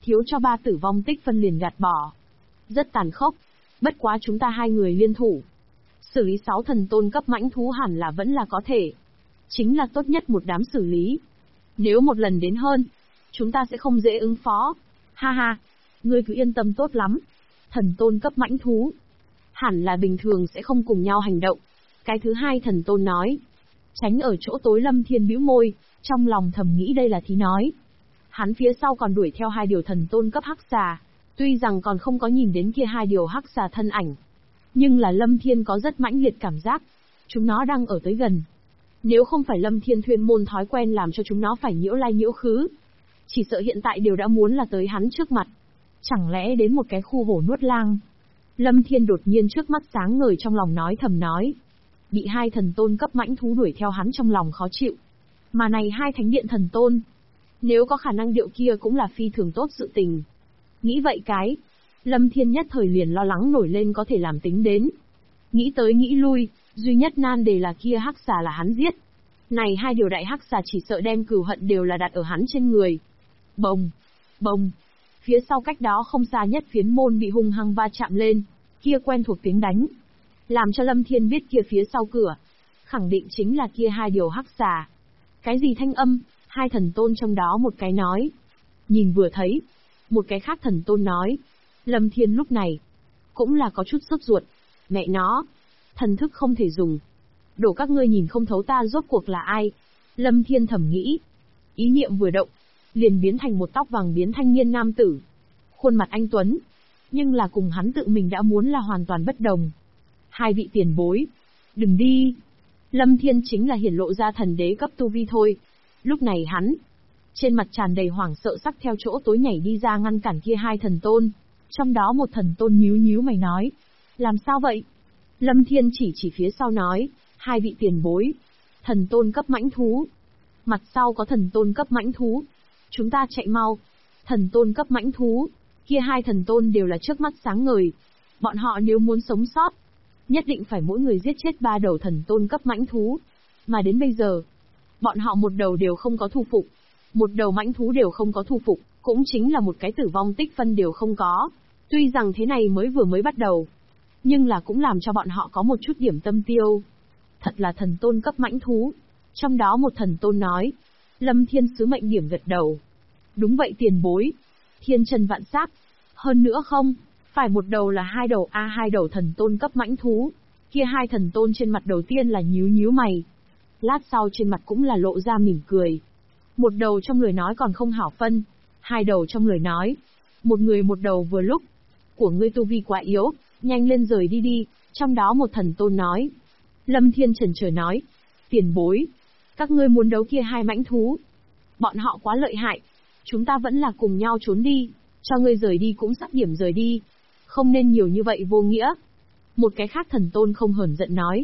thiếu cho 3 tử vong tích phân liền gạt bỏ. Rất tàn khốc. Bất quá chúng ta 2 người liên thủ. Xử lý 6 thần tôn cấp mãnh thú hẳn là vẫn là có thể. Chính là tốt nhất một đám xử lý. Nếu một lần đến hơn, chúng ta sẽ không dễ ứng phó. Ha ha, ngươi cứ yên tâm tốt lắm. Thần tôn cấp mãnh thú, hẳn là bình thường sẽ không cùng nhau hành động. Cái thứ hai thần tôn nói. Tránh ở chỗ tối Lâm Thiên bĩu môi, trong lòng thầm nghĩ đây là thí nói. Hắn phía sau còn đuổi theo 2 điều thần tôn cấp hắc xà, tuy rằng còn không có nhìn đến kia 2 điều hắc xà thân ảnh. Nhưng là Lâm Thiên có rất mãnh liệt cảm giác, chúng nó đang ở tới gần. Nếu không phải Lâm Thiên thuyên môn thói quen làm cho chúng nó phải nhiễu lai nhiễu khứ, chỉ sợ hiện tại đều đã muốn là tới hắn trước mặt. Chẳng lẽ đến một cái khu hổ nuốt lang? Lâm Thiên đột nhiên trước mắt sáng ngời trong lòng nói thầm nói. Bị 2 thần tôn cấp mãnh thú đuổi theo hắn trong lòng khó chịu. Mà này 2 thánh điện thần tôn, nếu có khả năng điệu kia cũng là phi thường tốt sự tình. Nghĩ vậy cái, Lâm Thiên nhất thời liền lo lắng nổi lên có thể làm tính đến. Nghĩ tới nghĩ lui, duy nhất nan đề là kia hắc xà là hắn giết. Này 2 điều đại hắc xà chỉ sợ đem cừu hận đều là đặt ở hắn trên người. Bồng, bồng. Phía sau cách đó không xa nhất phiến môn bị hung hăng va chạm lên, kia quen thuộc tiếng đánh. Làm cho Lâm Thiên biết kia phía sau cửa, khẳng định chính là kia 2 điều hắc xà. Cái gì thanh âm? 2 thần tôn trong đó một cái nói. Nhìn vừa thấy, một cái khác thần tôn nói. Lâm Thiên lúc này, cũng là có chút sốt ruột. Mẹ nó, thần thức không thể dùng. Đổ các ngươi nhìn không thấu ta rốt cuộc là ai. Lâm Thiên thầm nghĩ. Ý niệm vừa động, liền biến thành một tóc vàng biến thanh niên nam tử. Khuôn mặt anh tuấn, nhưng là cùng hắn tự mình đã muốn là hoàn toàn bất đồng. 2 vị tiền bối, đừng đi. Lâm Thiên chính là hiển lộ ra thần đế cấp tu vi thôi. Lúc này hắn, trên mặt tràn đầy hoảng sợ sắc theo chỗ tối nhảy đi ra ngăn cản kia 2 thần tôn. Trong đó một thần tôn nhíu nhíu mày nói. Làm sao vậy? Lâm Thiên chỉ phía sau nói. 2 vị tiền bối, thần tôn cấp mãnh thú. Mặt sau có thần tôn cấp mãnh thú. Chúng ta chạy mau. Thần tôn cấp mãnh thú. Kia 2 thần tôn đều là trước mắt sáng ngời. Bọn họ nếu muốn sống sót, nhất định phải mỗi người giết chết 3 đầu thần tôn cấp mãnh thú. Mà đến bây giờ, bọn họ một đầu đều không có thu phục. Một đầu mãnh thú đều không có thu phục, cũng chính là một cái tử vong tích phân đều không có. Tuy rằng thế này mới bắt đầu, nhưng là cũng làm cho bọn họ có một chút điểm tâm tiêu. Thật là thần tôn cấp mãnh thú. Trong đó một thần tôn nói. Lâm Thiên sứ mệnh điểm gật đầu. Đúng vậy tiền bối. Thiên chân vạn sát. Hơn nữa không, phải một đầu là 2 đầu 2 đầu thần tôn cấp mãnh thú. Kia 2 thần tôn trên mặt đầu tiên là nhíu nhíu mày. Lát sau trên mặt cũng là lộ ra mỉm cười. Một đầu trong lời nói còn không hảo phân. 2 đầu trong lời nói. Một người một đầu vừa lúc. Của ngươi tu vi quá yếu, nhanh lên rời đi đi. Trong đó một thần tôn nói. Lâm Thiên chần chờ nói. Tiền bối, các ngươi muốn đấu kia 2 mãnh thú. Bọn họ quá lợi hại. Chúng ta vẫn là cùng nhau trốn đi. Cho ngươi rời đi cũng sắp điểm rời đi. Không nên nhiều như vậy vô nghĩa. Một cái khác thần tôn không hờn giận nói.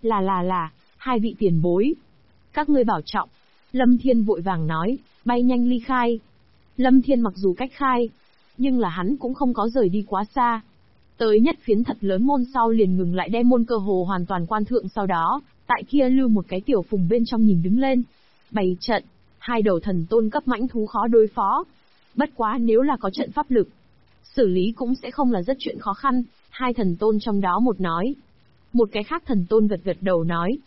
Là, 2 vị tiền bối. Các ngươi bảo trọng. Lâm Thiên vội vàng nói, bay nhanh ly khai. Lâm Thiên mặc dù cách khai, nhưng là hắn cũng không có rời đi quá xa. Tới nhất phiến thật lớn môn sau liền ngừng lại đem môn cơ hồ hoàn toàn quan thượng sau đó, tại kia lưu một cái tiểu phùng bên trong nhìn đứng lên. Bày trận, 2 đầu thần tôn cấp mãnh thú khó đối phó. Bất quá nếu là có trận pháp lực, xử lý cũng sẽ không là rất chuyện khó khăn, 2 thần tôn trong đó một nói. Một cái khác thần tôn gật đầu nói.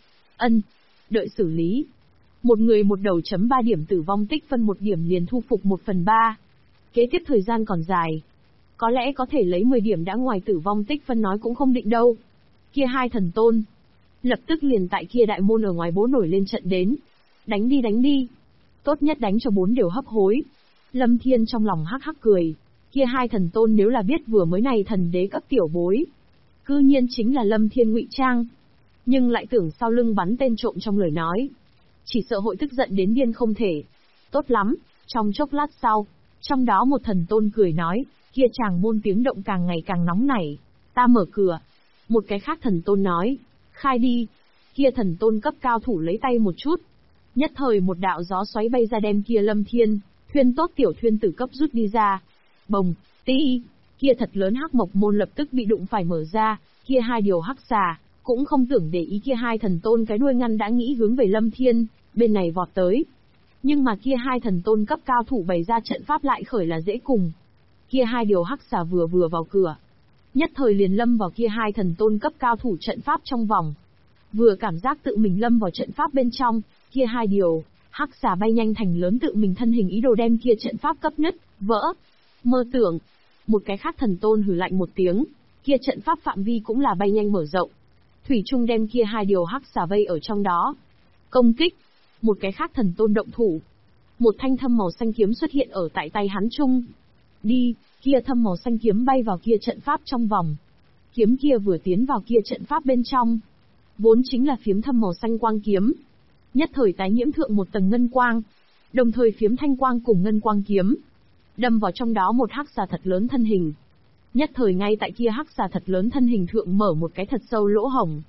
Đợi xử lý. Một người một đầu chấm 3 điểm tử vong tích phân 1 điểm liền thu phục 1/3. Kế tiếp thời gian còn dài. Có lẽ có thể lấy 10 điểm đã ngoài tử vong tích phân nói cũng không định đâu. Kia 2 thần tôn. Lập tức liền tại kia đại môn ở ngoài bố nổi lên trận đến. Đánh đi. Tốt nhất đánh cho 4 đều hấp hối. Lâm Thiên trong lòng hắc hắc cười. Kia 2 thần tôn nếu là biết vừa mới này thần đế cấp tiểu bối, cư nhiên chính là Lâm Thiên ngụy trang. Nhưng lại tưởng sau lưng bắn tên trộm trong lời nói. Chỉ sợ hội tức giận đến điên không thể. Tốt lắm, trong chốc lát sau, trong đó một thần tôn cười nói, kia chàng môn tiếng động càng ngày càng nóng nảy. Ta mở cửa. Một cái khác thần tôn nói, khai đi. Kia thần tôn cấp cao thủ lấy tay một chút. Nhất thời một đạo gió xoáy bay ra đem kia Lâm Thiên, thuyên tốt tiểu thuyên tử cấp rút đi ra. Bồng, tí, kia thật lớn hắc mộc môn lập tức bị đụng phải mở ra, kia 2 điều hắc xà, cũng không tưởng để ý kia 2 thần tôn cái đuôi ngăn đã nghĩ hướng về Lâm Thiên, bên này vọt tới. Nhưng mà kia 2 thần tôn cấp cao thủ bày ra trận pháp lại khởi là dễ cùng, kia hai điều hắc xà vừa vừa vào cửa, nhất thời liền lâm vào kia hai thần tôn cấp cao thủ trận pháp trong vòng. Vừa cảm giác tự mình lâm vào trận pháp bên trong, kia hai điều hắc xà bay nhanh thành lớn tự mình thân hình ý đồ đem kia trận pháp cấp nứt, vỡ. Mơ tưởng. Một cái khác thần tôn hừ lạnh một tiếng, kia trận pháp phạm vi cũng là bay nhanh mở rộng. Thủy Trung đem kia hai điều hắc xà vây ở trong đó. Công kích. Một cái khác thần tôn động thủ. Một thanh thâm màu xanh kiếm xuất hiện ở tại tay hắn trung. Đi, kia thâm màu xanh kiếm bay vào kia trận pháp trong vòng. Kiếm kia vừa tiến vào kia trận pháp bên trong, vốn chính là phiếm thâm màu xanh quang kiếm. Nhất thời tái nhiễm thượng một tầng ngân quang, đồng thời phiếm thanh quang cùng ngân quang kiếm, đâm vào trong đó một hắc xà thật lớn thân hình. Nhất thời ngay tại kia hắc xà thật lớn thân hình thượng mở một cái thật sâu lỗ hổng.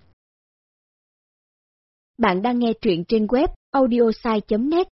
Bạn đang nghe truyện trên web audiosai.net.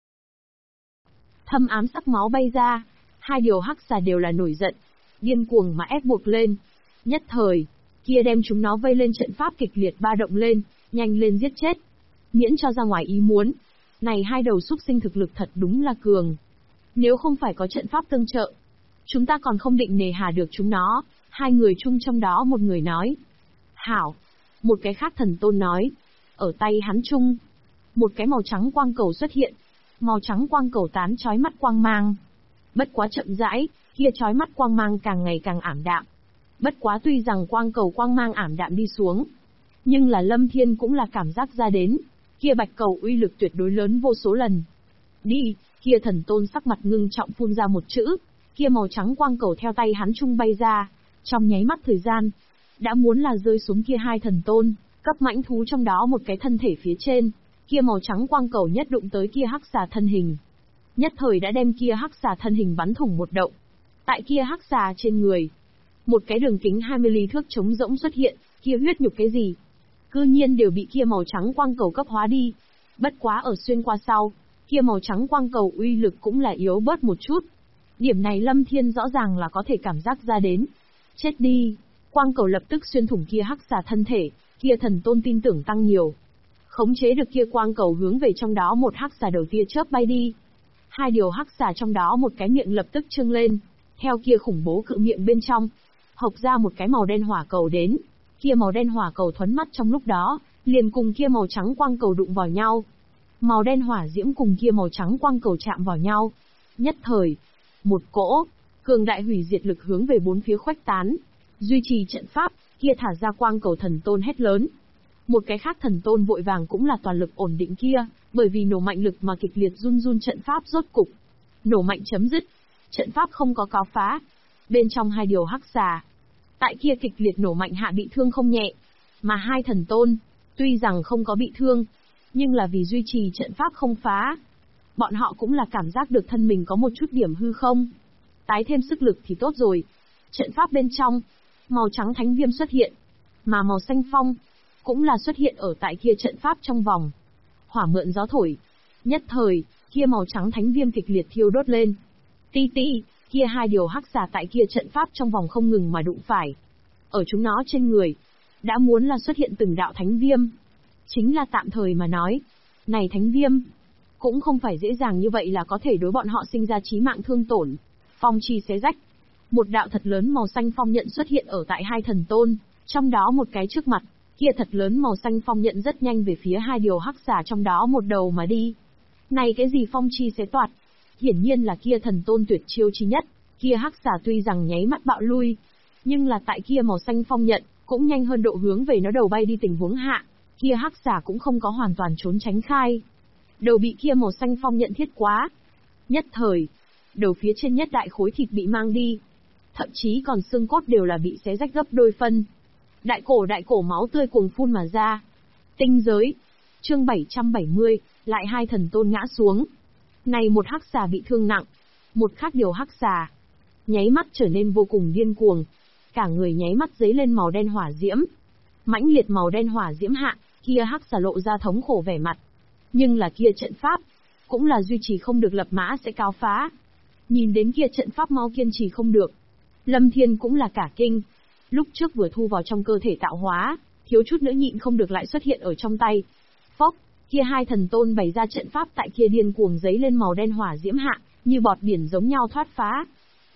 Thâm ám sắc máu bay ra, hai điều hắc xà đều là nổi giận, điên cuồng mà ép buộc lên. Nhất thời, kia đem chúng nó vây lên trận pháp kịch liệt ba động lên, nhanh lên giết chết. Miễn cho ra ngoài ý muốn. Này hai đầu súc sinh thực lực thật đúng là cường. Nếu không phải có trận pháp tương trợ, chúng ta còn không định nề hà được chúng nó. Hai người chung trong đó một người nói. Hảo. Một cái khác thần tôn nói. Ở tay hắn chung, một cái màu trắng quang cầu xuất hiện. Màu trắng quang cầu tán chói mắt quang mang. Bất quá chậm rãi, kia chói mắt quang mang càng ngày càng ảm đạm. Bất quá tuy rằng quang cầu quang mang ảm đạm đi xuống, nhưng là Lâm Thiên cũng là cảm giác ra đến, kia bạch cầu uy lực tuyệt đối lớn vô số lần. Đi, kia thần tôn sắc mặt ngưng trọng phun ra một chữ, kia màu trắng quang cầu theo tay hắn trung bay ra, trong nháy mắt thời gian, đã muốn là rơi xuống kia hai thần tôn, cấp mãnh thú trong đó một cái thân thể phía trên, kia màu trắng quang cầu nhất đụng tới kia hắc xà thân hình. Nhất thời đã đem kia hắc xà thân hình bắn thủng một động. Tại kia hắc xà trên người, một cái đường kính 20 ly thước trống rỗng xuất hiện, kia huyết nhục cái gì? Cư nhiên đều bị kia màu trắng quang cầu cấp hóa đi. Bất quá ở xuyên qua sau, kia màu trắng quang cầu uy lực cũng là yếu bớt một chút. Điểm này Lâm Thiên rõ ràng là có thể cảm giác ra đến. Chết đi! Quang cầu lập tức xuyên thủng kia hắc xà thân thể, kia thần tôn tin tưởng tăng nhiều. Khống chế được kia quang cầu hướng về trong đó một hắc xà đầu tia chớp bay đi. Hai điều hắc xà trong đó một cái miệng lập tức trương lên, theo kia khủng bố cự miệng bên trong, hộc ra một cái màu đen hỏa cầu đến. Kia màu đen hỏa cầu thuấn mắt trong lúc đó, liền cùng kia màu trắng quang cầu đụng vào nhau. Màu đen hỏa diễm cùng kia màu trắng quang cầu chạm vào nhau. Nhất thời, một cỗ cường đại hủy diệt lực hướng về bốn phía khuếch tán. Duy trì trận pháp, kia thả ra quang cầu thần tôn hét lớn. Một cái khác thần tôn vội vàng cũng là toàn lực ổn định kia, bởi vì nổ mạnh lực mà kịch liệt run run trận pháp rốt cục. Nổ mạnh chấm dứt, trận pháp không có cáo phá. Bên trong hai điều hắc xà, tại kia kịch liệt nổ mạnh hạ bị thương không nhẹ, mà hai thần tôn, tuy rằng không có bị thương, nhưng là vì duy trì trận pháp không phá. Bọn họ cũng là cảm giác được thân mình có một chút điểm hư không. Tái thêm sức lực thì tốt rồi. Trận pháp bên trong, màu trắng thánh viêm xuất hiện, mà màu xanh phong, cũng là xuất hiện ở tại kia trận pháp trong vòng. Hỏa mượn gió thổi. Nhất thời, kia màu trắng thánh viêm kịch liệt thiêu đốt lên. Ti ti, kia hai điều hắc xà tại kia trận pháp trong vòng không ngừng mà đụng phải. Ở chúng nó trên người, đã muốn là xuất hiện từng đạo thánh viêm. Chính là tạm thời mà nói. Này thánh viêm, cũng không phải dễ dàng như vậy là có thể đối bọn họ sinh ra chí mạng thương tổn. Phong chi xé rách. Một đạo thật lớn màu xanh phong nhận xuất hiện ở tại hai thần tôn, trong đó một cái trước mặt, kia thật lớn màu xanh phong nhận rất nhanh về phía hai điều hắc xà trong đó một đầu mà đi. Này cái gì phong chi xé toạt? Hiển nhiên là kia thần tôn tuyệt chiêu chi nhất, kia hắc xà tuy rằng nháy mắt bạo lui, nhưng là tại kia màu xanh phong nhận, cũng nhanh hơn độ hướng về nó đầu bay đi tình huống hạ, kia hắc xà cũng không có hoàn toàn trốn tránh khai. Đầu bị kia màu xanh phong nhận thiết quá. Nhất thời, đầu phía trên nhất đại khối thịt bị mang đi, thậm chí còn xương cốt đều là bị xé rách gấp đôi phân. Đại cổ máu tươi cuồng phun mà ra. Tinh giới. Chương 770, lại hai thần tôn ngã xuống. Này một hắc xà bị thương nặng, một khác điều hắc xà nháy mắt trở nên vô cùng điên cuồng, cả người nháy mắt giấy lên màu đen hỏa diễm. Mãnh liệt màu đen hỏa diễm hạ, kia hắc xà lộ ra thống khổ vẻ mặt. Nhưng là kia trận pháp, cũng là duy trì không được lập mã sẽ cáo phá. Nhìn đến kia trận pháp mau kiên trì không được, Lâm Thiên cũng là cả kinh. Lúc trước vừa thu vào trong cơ thể tạo hóa, thiếu chút nữa nhịn không được lại xuất hiện ở trong tay. Phốc, kia hai thần tôn bày ra trận pháp tại kia điên cuồng giấy lên màu đen hỏa diễm hạ, như bọt biển giống nhau thoát phá.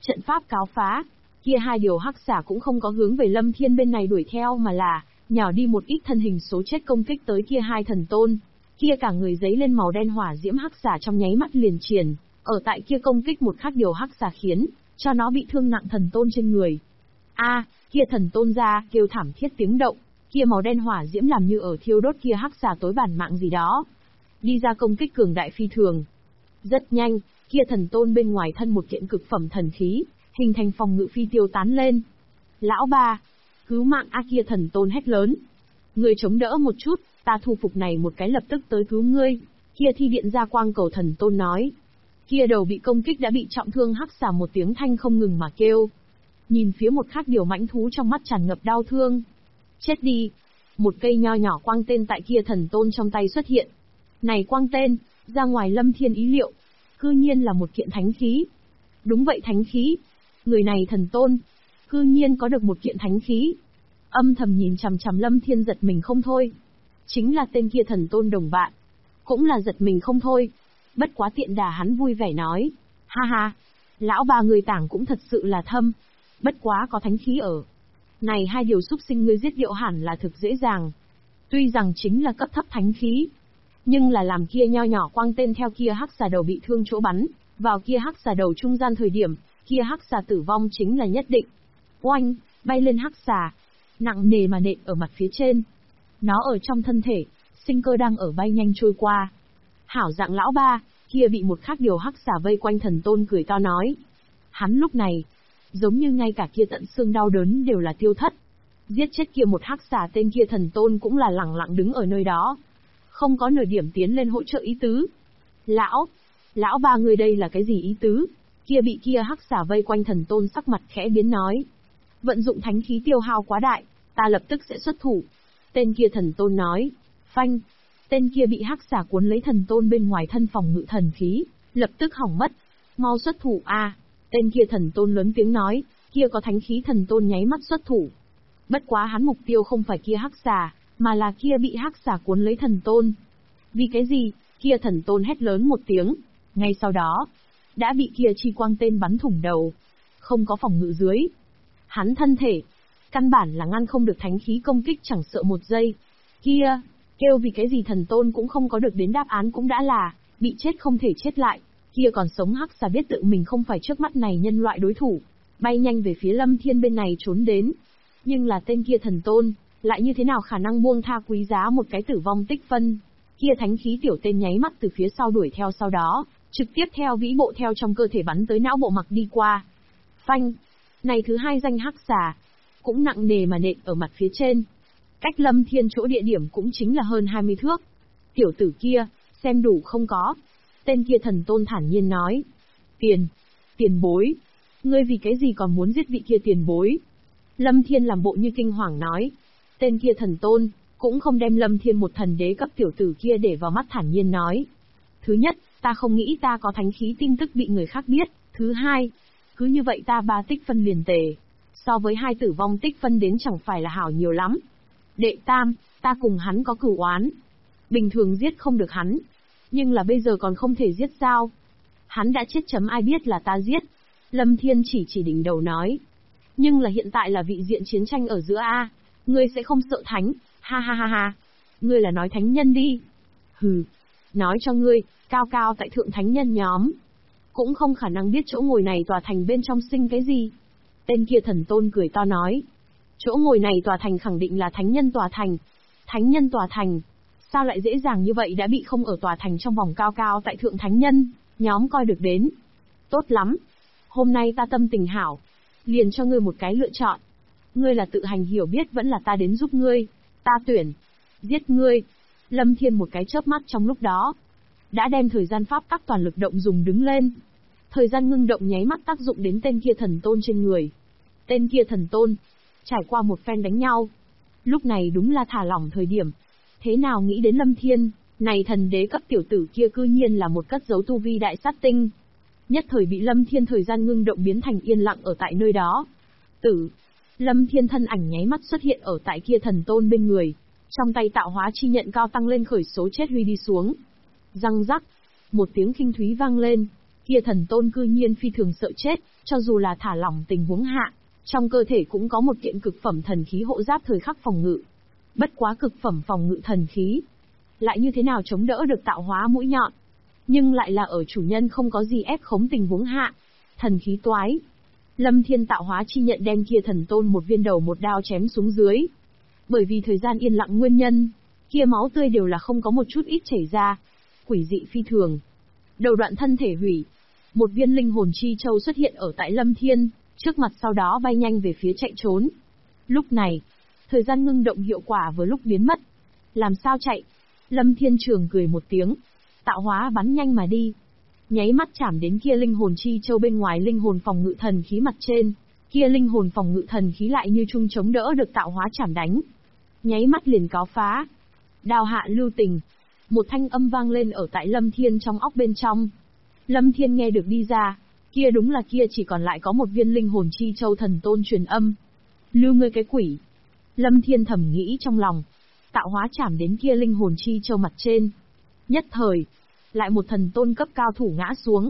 Trận pháp cáo phá, kia hai điều hắc xà cũng không có hướng về Lâm Thiên bên này đuổi theo mà là nhào đi một ít thân hình số chết công kích tới kia hai thần tôn. Kia cả người giấy lên màu đen hỏa diễm hắc xà trong nháy mắt liền triển, ở tại kia công kích một khắc điều hắc xà khiến cho nó bị thương nặng thần tôn trên người. Kia thần tôn ra kêu thảm thiết tiếng động, kia màu đen hỏa diễm làm như ở thiêu đốt kia hắc xà tối bản mạng gì đó. Đi ra công kích cường đại phi thường. Rất nhanh, kia thần tôn bên ngoài thân một kiện cực phẩm thần khí, hình thành phòng ngự phi tiêu tán lên. Lão ba, cứu mạng kia thần tôn hét lớn. Người chống đỡ một chút, ta thu phục này một cái lập tức tới cứu ngươi. Kia thi điện ra quang cầu thần tôn nói. Kia đầu bị công kích đã bị trọng thương hắc xà một tiếng thanh không ngừng mà kêu. Nhìn phía một khác điều mãnh thú trong mắt tràn ngập đau thương. Chết đi. Một cây nho nhỏ quang tên tại kia thần tôn trong tay xuất hiện. Này quang tên, ra ngoài Lâm Thiên ý liệu. Cư nhiên là một kiện thánh khí. Đúng vậy thánh khí. Người này thần tôn. Cư nhiên có được một kiện thánh khí. Âm thầm nhìn chằm chằm Lâm Thiên giật mình không thôi. Chính là tên kia thần tôn đồng bạn. Cũng là giật mình không thôi. Bất quá tiện đà hắn vui vẻ nói. Ha ha. Lão ba người tảng cũng thật sự là thâm. Bất quá có thánh khí ở. Này hai điều xúc sinh ngươi giết điệu hẳn là thực dễ dàng. Tuy rằng chính là cấp thấp thánh khí. Nhưng là làm kia nho nhỏ quang tên theo kia hắc xà đầu bị thương chỗ bắn. Vào kia hắc xà đầu trung gian thời điểm, kia hắc xà tử vong chính là nhất định. Oanh, bay lên hắc xà. Nặng nề mà nện ở mặt phía trên. Nó ở trong thân thể, sinh cơ đang ở bay nhanh trôi qua. Hảo dạng lão ba, kia bị một khác điều hắc xà vây quanh thần tôn cười to nói. Hắn lúc này, giống như ngay cả kia tận xương đau đớn đều là tiêu thất. Giết chết kia một hắc xà tên kia thần tôn cũng là lẳng lặng đứng ở nơi đó. Không có nửa điểm tiến lên hỗ trợ ý tứ. Lão ba người đây là cái gì ý tứ? Kia bị kia hắc xà vây quanh thần tôn sắc mặt khẽ biến nói. Vận dụng thánh khí tiêu hao quá đại, ta lập tức sẽ xuất thủ. Tên kia thần tôn nói. Phanh. Tên kia bị hắc xà cuốn lấy thần tôn bên ngoài thân phòng ngự thần khí, lập tức hỏng mất. Mau xuất thủ a! Tên kia thần tôn lớn tiếng nói, kia có thánh khí thần tôn nháy mắt xuất thủ. Bất quá hắn mục tiêu không phải kia hắc xà, mà là kia bị hắc xà cuốn lấy thần tôn. Vì cái gì? Kia thần tôn hét lớn một tiếng, ngay sau đó, đã bị kia chi quang tên bắn thủng đầu. Không có phòng ngự dưới. Hắn thân thể, căn bản là ngăn không được thánh khí công kích chẳng sợ một giây. Kia, kêu vì cái gì thần tôn cũng không có được đến đáp án cũng đã là, bị chết không thể chết lại. Kia còn sống hắc xà biết tự mình không phải trước mắt này nhân loại đối thủ, bay nhanh về phía Lâm Thiên bên này trốn đến. Nhưng là tên kia thần tôn, lại như thế nào khả năng buông tha quý giá một cái tử vong tích phân. Kia thánh khí tiểu tên nháy mắt từ phía sau đuổi theo sau đó, trực tiếp theo vĩ bộ theo trong cơ thể bắn tới não bộ mặc đi qua. Phanh! Này thứ hai danh hắc xà, cũng nặng nề mà nện ở mặt phía trên. Cách Lâm Thiên chỗ địa điểm cũng chính là hơn 20 thước. Tiểu tử kia, xem đủ không có. Tên kia thần tôn thản nhiên nói. Tiền bối. Ngươi vì cái gì còn muốn giết vị kia tiền bối? Lâm Thiên làm bộ như kinh hoàng nói. Tên kia thần tôn, cũng không đem Lâm Thiên một thần đế cấp tiểu tử kia để vào mắt thản nhiên nói. Thứ nhất, ta không nghĩ ta có thánh khí tin tức bị người khác biết. Thứ hai, cứ như vậy ta 3 tích phân liền tề. So với 2 tử vong tích phân đến chẳng phải là hảo nhiều lắm. Đệ tam, ta cùng hắn có cửu oán. Bình thường giết không được hắn. Nhưng là bây giờ còn không thể giết sao? Hắn đã chết chấm ai biết là ta giết. Lâm Thiên chỉ đỉnh đầu nói. Nhưng là hiện tại là vị diện chiến tranh ở giữa A. Ngươi sẽ không sợ thánh, ha ha ha ha. Ngươi là nói thánh nhân đi. Hừ. Nói cho ngươi, cao cao tại thượng thánh nhân nhóm. Cũng không khả năng biết chỗ ngồi này tòa thành bên trong sinh cái gì. Tên kia thần tôn cười to nói. Chỗ ngồi này tòa thành khẳng định là thánh nhân tòa thành. Thánh nhân tòa thành. Sao lại dễ dàng như vậy đã bị không ở tòa thành trong vòng cao cao tại thượng thánh nhân, nhóm coi được đến. Tốt lắm. Hôm nay ta tâm tình hảo. Liền cho ngươi một cái lựa chọn. Ngươi là tự hành hiểu biết vẫn là ta đến giúp ngươi. Ta tuyển. Giết ngươi. Lâm Thiên một cái chớp mắt trong lúc đó. Đã đem thời gian pháp tắc toàn lực động dùng đứng lên. Thời gian ngưng động nháy mắt tác dụng đến tên kia thần tôn trên người. Tên kia thần tôn. Trải qua một phen đánh nhau. Lúc này đúng là thả lỏng thời điểm. Thế nào nghĩ đến Lâm Thiên, này thần đế cấp tiểu tử kia cư nhiên là một cất giấu tu vi đại sát tinh. Nhất thời bị Lâm Thiên thời gian ngưng động biến thành yên lặng ở tại nơi đó. Lâm Thiên thân ảnh nháy mắt xuất hiện ở tại kia thần tôn bên người. Trong tay tạo hóa chi nhận cao tăng lên khởi số chết huy đi xuống. Răng rắc, một tiếng kinh thúy vang lên. Kia thần tôn cư nhiên phi thường sợ chết, cho dù là thả lỏng tình huống hạ, trong cơ thể cũng có một kiện cực phẩm thần khí hộ giáp thời khắc phòng ngự. Bất quá cực phẩm phòng ngự thần khí, lại như thế nào chống đỡ được tạo hóa mũi nhọn. Nhưng lại là ở chủ nhân không có gì ép khống tình huống hạ. Thần khí toái. Lâm Thiên tạo hóa chi nhận đem kia thần tôn một viên đầu một đao chém xuống dưới. Bởi vì thời gian yên lặng nguyên nhân, kia máu tươi đều là không có một chút ít chảy ra. Quỷ dị phi thường. Đầu đoạn thân thể hủy. Một viên linh hồn chi châu xuất hiện ở tại Lâm Thiên, trước mặt sau đó bay nhanh về phía chạy trốn. Lúc này, thời gian ngưng động hiệu quả vừa lúc biến mất. Làm sao chạy? Lâm Thiên Trường cười một tiếng. Tạo hóa bắn nhanh mà đi. Nháy mắt chạm đến kia linh hồn chi châu bên ngoài linh hồn phòng ngự thần khí mặt trên. Kia linh hồn phòng ngự thần khí lại như chung chống đỡ được tạo hóa chạm đánh. Nháy mắt liền cáo phá. Đao hạ lưu tình. Một thanh âm vang lên ở tại Lâm Thiên trong óc bên trong. Lâm Thiên nghe được đi ra. Kia đúng là kia chỉ còn lại có một viên linh hồn chi châu thần tôn truyền âm. Lưu ngươi cái quỷ. Lâm Thiên thầm nghĩ trong lòng. Tạo hóa chạm đến kia linh hồn chi châu mặt trên. Nhất thời, lại một thần tôn cấp cao thủ ngã xuống.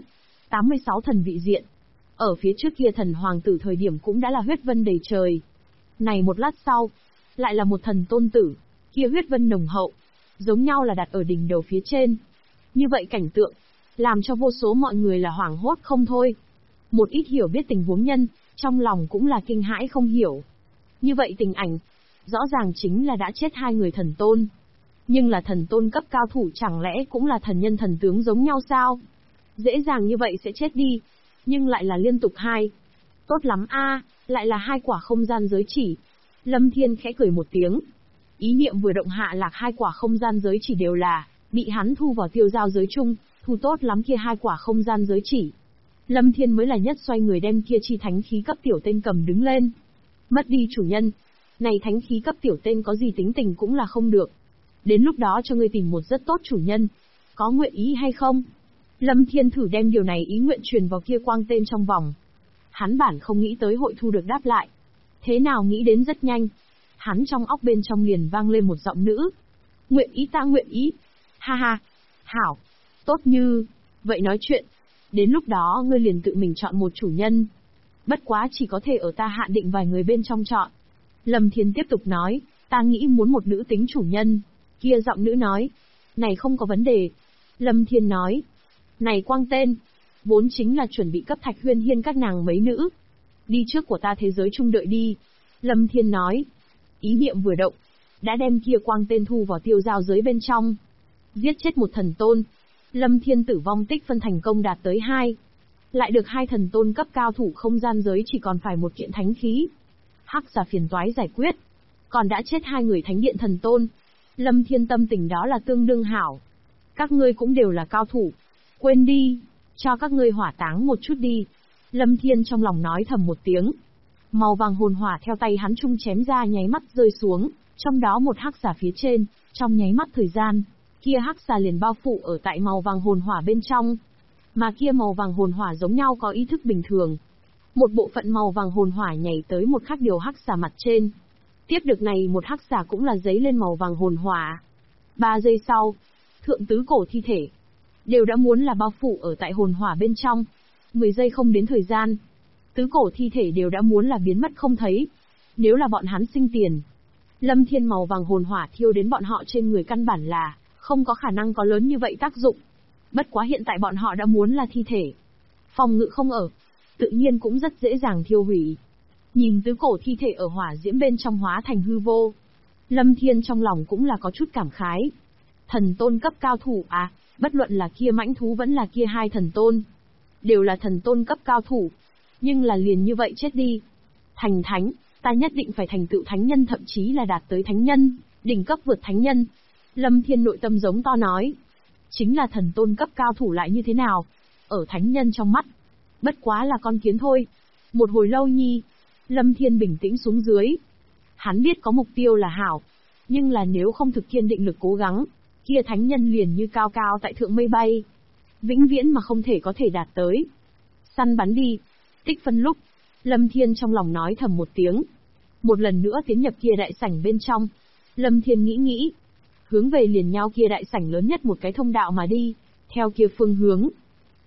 86 thần vị diện. Ở phía trước kia thần hoàng tử thời điểm cũng đã là huyết vân đầy trời. Này một lát sau, lại là một thần tôn tử, kia huyết vân nồng hậu, giống nhau là đặt ở đỉnh đầu phía trên. Như vậy cảnh tượng, làm cho vô số mọi người là hoảng hốt không thôi. Một ít hiểu biết tình huống nhân, trong lòng cũng là kinh hãi không hiểu. Như vậy tình ảnh, rõ ràng chính là đã chết hai người thần tôn. Nhưng là thần tôn cấp cao thủ chẳng lẽ cũng là thần nhân thần tướng giống nhau sao? Dễ dàng như vậy sẽ chết đi, nhưng lại là liên tục hai. Tốt lắm a, lại là hai quả không gian giới chỉ. Lâm Thiên khẽ cười một tiếng. Ý niệm vừa động hạ lạc hai quả không gian giới chỉ đều là bị hắn thu vào tiêu giao giới chung, thu tốt lắm kia hai quả không gian giới chỉ. Lâm Thiên mới là nhất xoay người đem kia chi thánh khí cấp tiểu tên cầm đứng lên. Mất đi chủ nhân, này thánh khí cấp tiểu tên có gì tính tình cũng là không được. Đến lúc đó cho ngươi tìm một rất tốt chủ nhân, có nguyện ý hay không? Lâm Thiên thử đem điều này ý nguyện truyền vào kia quang tên trong vòng. Hắn bản không nghĩ tới hội thu được đáp lại. Thế nào nghĩ đến rất nhanh. Hắn trong óc bên trong liền vang lên một giọng nữ. Nguyện ý ta nguyện ý. Ha ha. Hảo. Tốt như. Vậy nói chuyện. Đến lúc đó ngươi liền tự mình chọn một chủ nhân. Bất quá chỉ có thể ở ta hạn định vài người bên trong chọn. Lâm Thiên tiếp tục nói. Ta nghĩ muốn một nữ tính chủ nhân. Kia giọng nữ nói. Này không có vấn đề. Lâm Thiên nói. Này quang tên. Vốn chính là chuẩn bị cấp Thạch Huyên Hiên các nàng mấy nữ. Đi trước của ta thế giới chung đợi đi. Lâm Thiên nói. Ý niệm vừa động. Đã đem kia quang tên thu vào tiêu giao giới bên trong. Giết chết một thần tôn. Lâm Thiên tử vong tích phân thành công đạt tới 2. Lại được 2 thần tôn cấp cao thủ không gian giới chỉ còn phải một kiện thánh khí. Hắc giả phiền toái giải quyết. Còn đã chết 2 người thánh điện thần tôn. Lâm Thiên tâm tình đó là tương đương hảo. Các ngươi cũng đều là cao thủ. Quên đi, cho các ngươi hỏa táng một chút đi. Lâm Thiên trong lòng nói thầm một tiếng. Màu vàng hồn hỏa theo tay hắn trung chém ra nháy mắt rơi xuống, trong đó một hắc xà phía trên, trong nháy mắt thời gian, kia hắc xà liền bao phủ ở tại màu vàng hồn hỏa bên trong. Mà kia màu vàng hồn hỏa giống nhau có ý thức bình thường. Một bộ phận màu vàng hồn hỏa nhảy tới một khắc điều hắc xà mặt trên. Tiếp được này một hắc xà cũng là giấy lên màu vàng hồn hỏa. 3 giây sau, thượng tứ cổ thi thể đều đã muốn là bao phủ ở tại hồn hỏa bên trong. 10 giây không đến thời gian, tứ cổ thi thể đều đã muốn là biến mất không thấy. Nếu là bọn hắn sinh tiền, Lâm Thiên màu vàng hồn hỏa thiêu đến bọn họ trên người căn bản là không có khả năng có lớn như vậy tác dụng. Bất quá hiện tại bọn họ đã muốn là thi thể, phòng ngự không ở, tự nhiên cũng rất dễ dàng thiêu hủy. Nhìn tứ cổ thi thể ở hỏa diễm bên trong hóa thành hư vô, Lâm Thiên trong lòng cũng là có chút cảm khái. Thần tôn cấp cao thủ à, bất luận là kia mãnh thú vẫn là kia 2 thần tôn, đều là thần tôn cấp cao thủ, nhưng là liền như vậy chết đi. Thành thánh, ta nhất định phải thành tựu thánh nhân, thậm chí là đạt tới thánh nhân, đỉnh cấp vượt thánh nhân. Lâm Thiên nội tâm giống to nói. Chính là thần tôn cấp cao thủ lại như thế nào? Ở thánh nhân trong mắt, bất quá là con kiến thôi. Một hồi lâu nhi, Lâm Thiên bình tĩnh xuống dưới. Hắn biết có mục tiêu là hảo, nhưng là nếu không thực kiên định lực cố gắng, kia thánh nhân liền như cao cao tại thượng mây bay, vĩnh viễn mà không thể có thể đạt tới. Săn bắn đi. Tích phân lúc, Lâm Thiên trong lòng nói thầm một tiếng. Một lần nữa tiến nhập kia đại sảnh bên trong. Lâm Thiên nghĩ, hướng về liền nhau kia đại sảnh lớn nhất một cái thông đạo mà đi, theo kia phương hướng.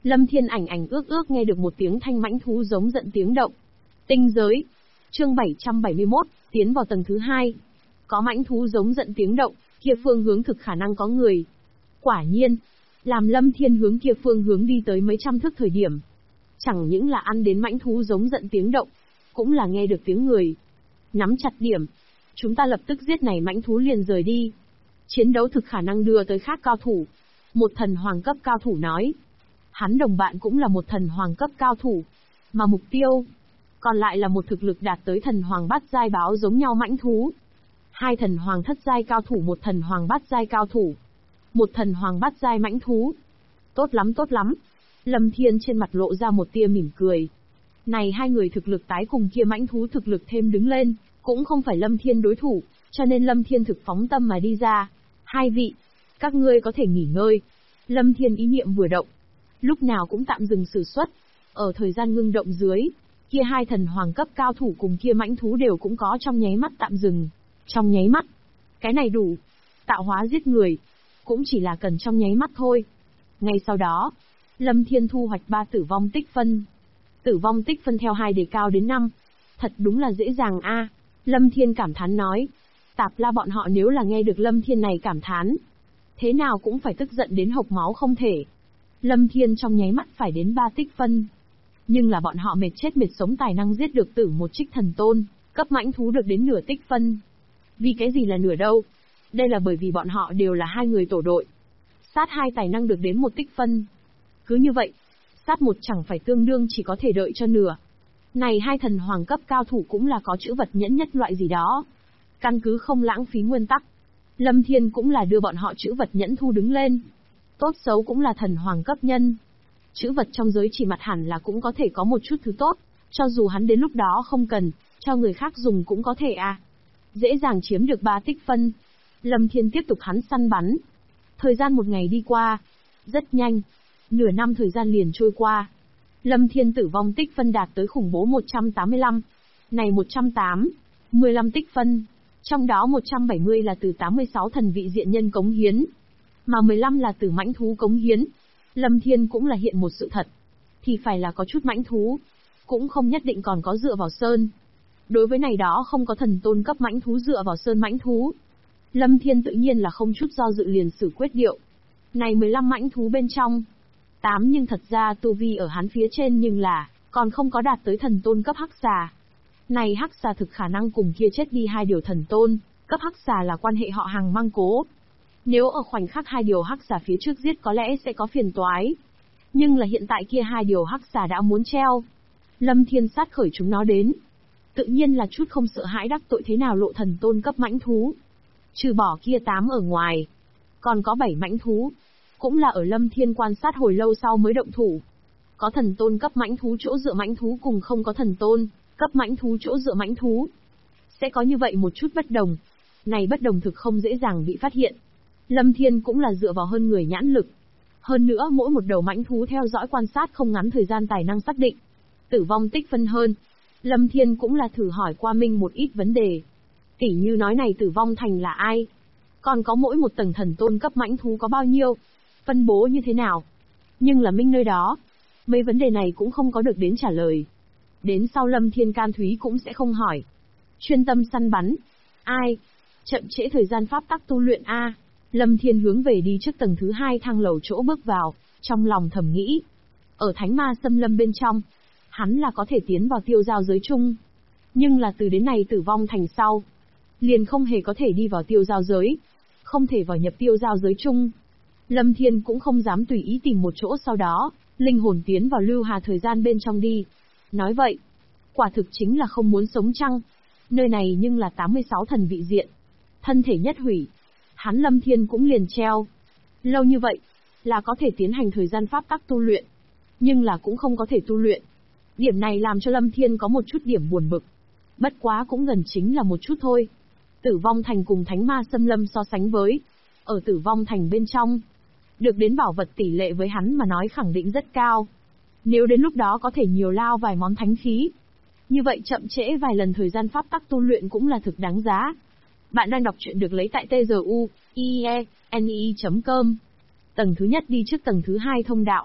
Lâm Thiên ảnh ước ước nghe được một tiếng thanh mãnh thú giống giận tiếng động. Tinh giới. Chương 771, tiến vào tầng thứ 2. Có mãnh thú giống giận tiếng động, kia phương hướng thực khả năng có người. Quả nhiên, làm Lâm Thiên hướng kia phương hướng đi tới mấy trăm thước thời điểm. Chẳng những là ăn đến mãnh thú giống giận tiếng động, cũng là nghe được tiếng người. Nắm chặt điểm. Chúng ta lập tức giết này mãnh thú liền rời đi. Chiến đấu thực khả năng đưa tới khác cao thủ. Một thần hoàng cấp cao thủ nói. Hắn đồng bạn cũng là một thần hoàng cấp cao thủ. Mà mục tiêu, còn lại là một thực lực đạt tới thần hoàng bát giai báo giống nhau mãnh thú. Hai thần hoàng thất giai cao thủ, một thần hoàng bát giai cao thủ. Một thần hoàng bát giai mãnh thú. Tốt lắm tốt lắm. Lâm Thiên trên mặt lộ ra một tia mỉm cười. Này hai người thực lực tái cùng kia mãnh thú thực lực thêm đứng lên, cũng không phải Lâm Thiên đối thủ, cho nên Lâm Thiên thực phóng tâm mà đi ra. Hai vị, các ngươi có thể nghỉ ngơi. Lâm Thiên ý niệm vừa động, lúc nào cũng tạm dừng sử xuất. Ở thời gian ngưng động dưới, kia hai thần hoàng cấp cao thủ cùng kia mãnh thú đều cũng có trong nháy mắt tạm dừng. Trong nháy mắt. Cái này đủ. Tạo hóa giết người. Cũng chỉ là cần trong nháy mắt thôi. Ngay sau đó, Lâm Thiên thu hoạch 3 tử vong tích phân. Tử vong tích phân theo 2 đề cao đến 5. Thật đúng là dễ dàng a. Lâm Thiên cảm thán nói. Tạp La bọn họ nếu là nghe được Lâm Thiên này cảm thán, thế nào cũng phải tức giận đến hộc máu không thể. Lâm Thiên trong nháy mắt phải đến 3 tích phân. Nhưng là bọn họ mệt chết mệt sống tài năng giết được tử một trích thần tôn, cấp mãnh thú được đến nửa tích phân. Vì cái gì là nửa đâu? Đây là bởi vì bọn họ đều là hai người tổ đội. Sát 2 tài năng được đến 1 tích phân. Cứ như vậy, sát 1 chẳng phải tương đương chỉ có thể đợi cho nửa. Này hai thần hoàng cấp cao thủ cũng là có chữ vật nhẫn nhất loại gì đó. Căn cứ không lãng phí nguyên tắc, Lâm Thiên cũng là đưa bọn họ chữ vật nhẫn thu đứng lên. Tốt xấu cũng là thần hoàng cấp nhân. Chữ vật trong giới chỉ mặt hẳn là cũng có thể có một chút thứ tốt, cho dù hắn đến lúc đó không cần, cho người khác dùng cũng có thể à. Dễ dàng chiếm được 3 tích phân. Lâm Thiên tiếp tục hắn săn bắn. Thời gian một ngày đi qua, rất nhanh. Nửa năm thời gian liền trôi qua. Lâm Thiên tử vong tích phân đạt tới khủng bố 185. Này 108, 15 tích phân. Trong đó 170 là từ 86 thần vị diện nhân cống hiến. Mà 15 là từ mãnh thú cống hiến. Lâm Thiên cũng là hiện một sự thật. Thì phải là có chút mãnh thú. Cũng không nhất định còn có dựa vào sơn. Đối với này đó không có thần tôn cấp mãnh thú dựa vào sơn mãnh thú, Lâm Thiên tự nhiên là không chút do dự liền xử quyết điệu. Này 15 mãnh thú bên trong, 8 nhưng thật ra tu vi ở hắn phía trên nhưng là, còn không có đạt tới thần tôn cấp hắc xà. Này hắc xà thực khả năng cùng kia chết đi 2 điều thần tôn, cấp hắc xà là quan hệ họ hàng mang cố. Nếu ở khoảnh khắc 2 điều hắc xà phía trước giết có lẽ sẽ có phiền toái. Nhưng là hiện tại kia 2 điều hắc xà đã muốn treo. Lâm Thiên sát khởi chúng nó đến. Tự nhiên là chút không sợ hãi đắc tội thế nào lộ thần tôn cấp mãnh thú. Trừ bỏ kia 8 ở ngoài, còn có 7 mãnh thú. Cũng là ở Lâm Thiên quan sát hồi lâu sau mới động thủ. Có thần tôn cấp mãnh thú chỗ dựa mãnh thú cùng không có thần tôn cấp mãnh thú chỗ dựa mãnh thú. Sẽ có như vậy một chút bất đồng. Này bất đồng thực không dễ dàng bị phát hiện. Lâm Thiên cũng là dựa vào hơn người nhãn lực. Hơn nữa mỗi một đầu mãnh thú theo dõi quan sát không ngắn thời gian tài năng xác định. Tử vong tích phân hơn. Lâm Thiên cũng là thử hỏi qua Minh một ít vấn đề. Tỉ như nói này tử vong thành là ai? Còn có mỗi một tầng thần tôn cấp mãnh thú có bao nhiêu? Phân bố như thế nào? Nhưng là Minh nơi đó, mấy vấn đề này cũng không có được đến trả lời. Đến sau Lâm Thiên can thúy cũng sẽ không hỏi. Chuyên tâm săn bắn. Ai? Chậm trễ thời gian pháp tắc tu luyện a. Lâm Thiên hướng về đi trước tầng thứ 2 thang lầu chỗ bước vào, trong lòng thầm nghĩ. Ở Thánh Ma Xâm Lâm bên trong, hắn là có thể tiến vào tiêu giao giới chung. Nhưng là từ đến này tử vong thành sau, liền không hề có thể đi vào tiêu giao giới. Không thể vào nhập tiêu giao giới chung. Lâm Thiên cũng không dám tùy ý tìm một chỗ sau đó, linh hồn tiến vào lưu hà thời gian bên trong đi. Nói vậy, quả thực chính là không muốn sống chăng? Nơi này nhưng là 86 thần vị diện. Thân thể nhất hủy. Hắn Lâm Thiên cũng liền treo. Lâu như vậy, là có thể tiến hành thời gian pháp tắc tu luyện. Nhưng là cũng không có thể tu luyện. Điểm này làm cho Lâm Thiên có một chút điểm buồn bực. Bất quá cũng gần chính là một chút thôi. Tử vong thành cùng Thánh Ma Xâm Lâm so sánh với. Ở tử vong thành bên trong, được đến bảo vật tỷ lệ với hắn mà nói khẳng định rất cao. Nếu đến lúc đó có thể nhiều lao vài món thánh khí, như vậy chậm trễ vài lần thời gian pháp tắc tu luyện cũng là thực đáng giá. Bạn đang đọc truyện được lấy tại tzu.ieni.com. Tầng thứ nhất đi trước tầng thứ 2 thông đạo.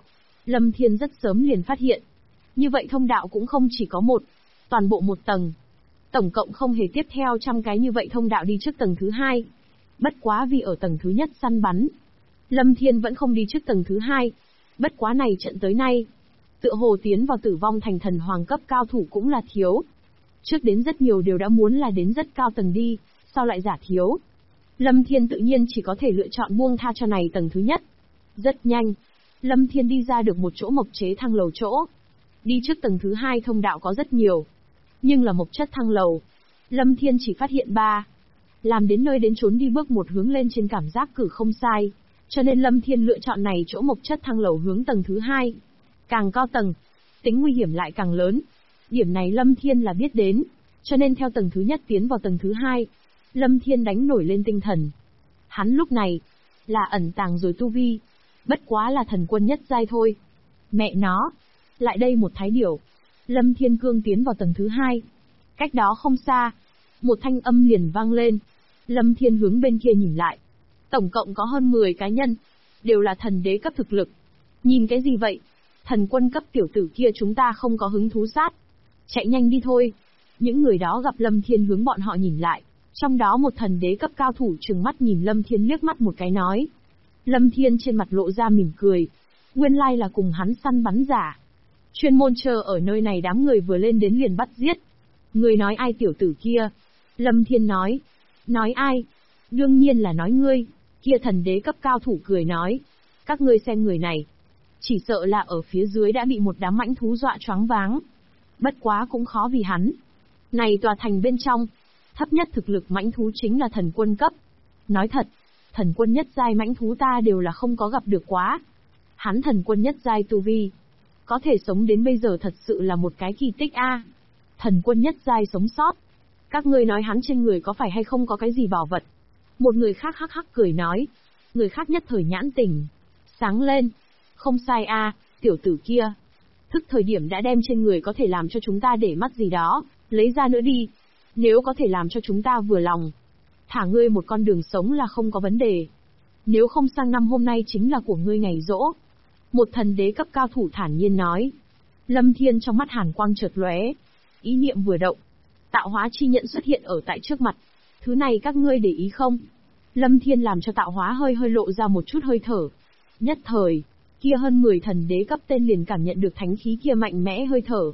Lâm Thiên rất sớm liền phát hiện. Như vậy thông đạo cũng không chỉ có một, toàn bộ một tầng. Tổng cộng không hề tiếp theo trăm cái như vậy thông đạo đi trước tầng thứ hai. Bất quá vì ở tầng thứ nhất săn bắn, Lâm Thiên vẫn không đi trước tầng thứ hai. Bất quá này trận tới nay, tựa hồ tiến vào Tử Vong Thành thần hoàng cấp cao thủ cũng là thiếu. Trước đến rất nhiều đều đã muốn là đến rất cao tầng đi, sao lại giả thiếu. Lâm Thiên tự nhiên chỉ có thể lựa chọn buông tha cho này tầng thứ nhất. Rất nhanh, Lâm Thiên đi ra được một chỗ mộc chế thang lầu chỗ. Đi trước tầng thứ hai thông đạo có rất nhiều, nhưng là mộc chất thang lầu, Lâm Thiên chỉ phát hiện 3. Làm đến nơi đến chốn đi bước một hướng lên trên cảm giác cử không sai, cho nên Lâm Thiên lựa chọn này chỗ mộc chất thang lầu hướng tầng thứ hai. Càng cao tầng, tính nguy hiểm lại càng lớn. Điểm này Lâm Thiên là biết đến, cho nên theo tầng thứ nhất tiến vào tầng thứ hai, Lâm Thiên đánh nổi lên tinh thần. Hắn lúc này, là ẩn tàng rồi tu vi, bất quá là thần quân nhất giai thôi. Mẹ nó, lại đây một thái điểu. Lâm Thiên cương tiến vào tầng thứ hai. Cách đó không xa, một thanh âm liền vang lên. Lâm Thiên hướng bên kia nhìn lại. Tổng cộng có hơn 10 cá nhân, đều là thần đế cấp thực lực. Nhìn cái gì vậy? Thần quân cấp tiểu tử kia chúng ta không có hứng thú sát. Chạy nhanh đi thôi. Những người đó gặp Lâm Thiên hướng bọn họ nhìn lại. Trong đó một thần đế cấp cao thủ trừng mắt nhìn Lâm Thiên liếc mắt một cái nói. Lâm Thiên trên mặt lộ ra mỉm cười. Nguyên lai là cùng hắn săn bắn giả. Chuyên môn chờ ở nơi này đám người vừa lên đến liền bắt giết. Người nói ai tiểu tử kia? Lâm Thiên nói. Nói ai? Đương nhiên là nói ngươi. Kia thần đế cấp cao thủ cười nói. Các ngươi xem người này. Chỉ sợ là ở phía dưới đã bị một đám mãnh thú dọa choáng váng. Bất quá cũng khó vì hắn. Này tòa thành bên trong, thấp nhất thực lực mãnh thú chính là thần quân cấp. Nói thật, thần quân nhất giai mãnh thú ta đều là không có gặp được quá. Hắn thần quân nhất giai tu vi, có thể sống đến bây giờ thật sự là một cái kỳ tích a. Thần quân nhất giai sống sót. Các ngươi nói hắn trên người có phải hay không có cái gì bảo vật? Một người khác hắc hắc cười nói. Người khác nhất thời nhãn tỉnh sáng lên. Không sai a, tiểu tử kia. Thức thời điểm đã đem trên người có thể làm cho chúng ta để mắt gì đó, lấy ra nữa đi. Nếu có thể làm cho chúng ta vừa lòng, thả ngươi một con đường sống là không có vấn đề. Nếu không sang năm hôm nay chính là của ngươi ngày giỗ. Một thần đế cấp cao thủ thản nhiên nói. Lâm Thiên trong mắt hàn quang chợt lóe, ý niệm vừa động, tạo hóa chi nhận xuất hiện ở tại trước mặt. Thứ này các ngươi để ý không? Lâm Thiên làm cho tạo hóa hơi hơi lộ ra một chút hơi thở. Nhất thời, kia hơn 10 thần đế cấp tên liền cảm nhận được thánh khí kia mạnh mẽ hơi thở.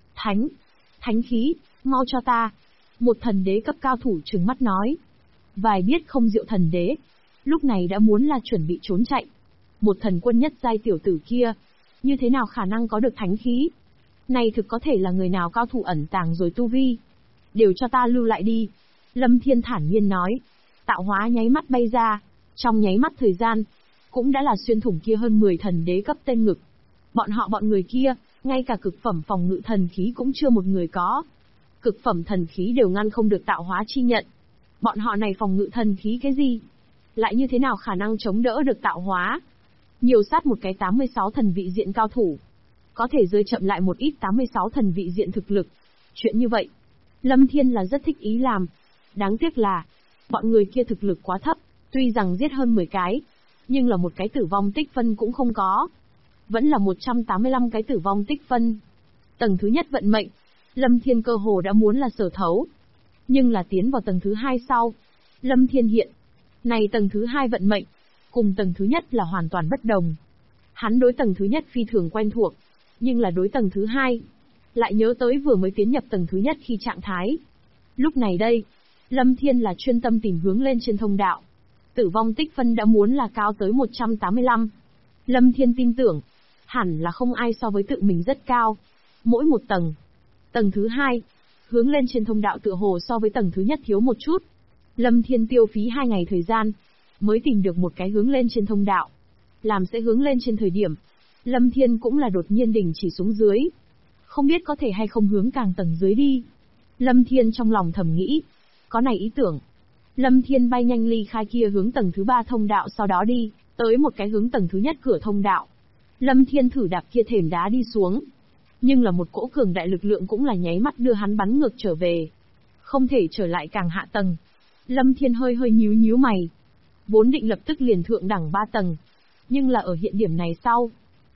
Thánh khí, mau cho ta. Một thần đế cấp cao thủ trừng mắt nói. Vài biết không diệu thần đế, lúc này đã muốn là chuẩn bị trốn chạy. Một thần quân nhất giai tiểu tử kia, như thế nào khả năng có được thánh khí? Này thực có thể là người nào cao thủ ẩn tàng rồi tu vi. Đều cho ta lưu lại đi. Lâm Thiên thản nhiên nói. Tạo hóa nháy mắt bay ra, trong nháy mắt thời gian, cũng đã là xuyên thủng kia hơn 10 thần đế cấp tên ngực. Bọn người kia, ngay cả cực phẩm phòng ngự thần khí cũng chưa một người có. Cực phẩm thần khí đều ngăn không được tạo hóa chi nhận. Bọn họ này phòng ngự thần khí cái gì? Lại như thế nào khả năng chống đỡ được tạo hóa? Nhiều sát một cái 86 thần vị diện cao thủ. Có thể rơi chậm lại một ít 86 thần vị diện thực lực. Chuyện như vậy, Lâm Thiên là rất thích ý làm. Đáng tiếc là, bọn người kia thực lực quá thấp, tuy rằng giết hơn 10 cái, nhưng là một cái tử vong tích phân cũng không có. Vẫn là 185 cái tử vong tích phân. Tầng thứ nhất vận mệnh, Lâm Thiên cơ hồ đã muốn là sở thấu. Nhưng là tiến vào tầng thứ hai sau, Lâm Thiên hiện. Này tầng thứ hai vận mệnh, cùng tầng thứ nhất là hoàn toàn bất đồng. Hắn đối tầng thứ nhất phi thường quen thuộc, nhưng là đối tầng thứ hai, lại nhớ tới vừa mới tiến nhập tầng thứ nhất khi trạng thái. Lúc này đây, Lâm Thiên là chuyên tâm tìm hướng lên trên thông đạo. Tử vong tích phân đã muốn là cao tới 185. Lâm Thiên tin tưởng, hẳn là không ai so với tự mình rất cao. Mỗi một tầng. Tầng thứ hai, hướng lên trên thông đạo tựa hồ so với tầng thứ nhất thiếu một chút. Lâm Thiên tiêu phí 2 ngày thời gian, mới tìm được một cái hướng lên trên thông đạo. Làm sẽ hướng lên trên thời điểm, Lâm Thiên cũng là đột nhiên đình chỉ xuống dưới. Không biết có thể hay không hướng càng tầng dưới đi. Lâm Thiên trong lòng thầm nghĩ, có này ý tưởng. Lâm Thiên bay nhanh ly khai kia hướng tầng thứ 3 thông đạo, sau đó đi tới một cái hướng tầng thứ nhất cửa thông đạo. Lâm Thiên thử đạp kia thềm đá đi xuống, nhưng là một cỗ cường đại lực lượng cũng là nháy mắt đưa hắn bắn ngược trở về. Không thể trở lại càng hạ tầng. Lâm Thiên hơi nhíu mày. Vốn định lập tức liền thượng đẳng 3 tầng, nhưng là ở hiện điểm này sau,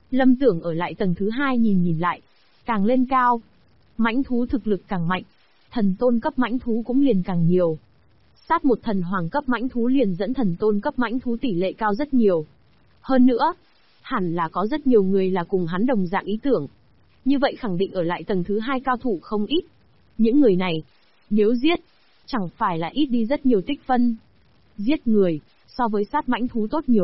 Lâm Tưởng ở lại tầng thứ 2 nhìn lại. Càng lên cao, mãnh thú thực lực càng mạnh. Thần tôn cấp mãnh thú cũng liền càng nhiều. Sát một thần hoàng cấp mãnh thú liền dẫn thần tôn cấp mãnh thú tỷ lệ cao rất nhiều. Hơn nữa, hẳn là có rất nhiều người là cùng hắn đồng dạng ý tưởng. Như vậy khẳng định ở lại tầng thứ 2 cao thủ không ít. Những người này, nếu giết, chẳng phải là ít đi rất nhiều tích phân. Giết người, so với sát mãnh thú tốt nhiều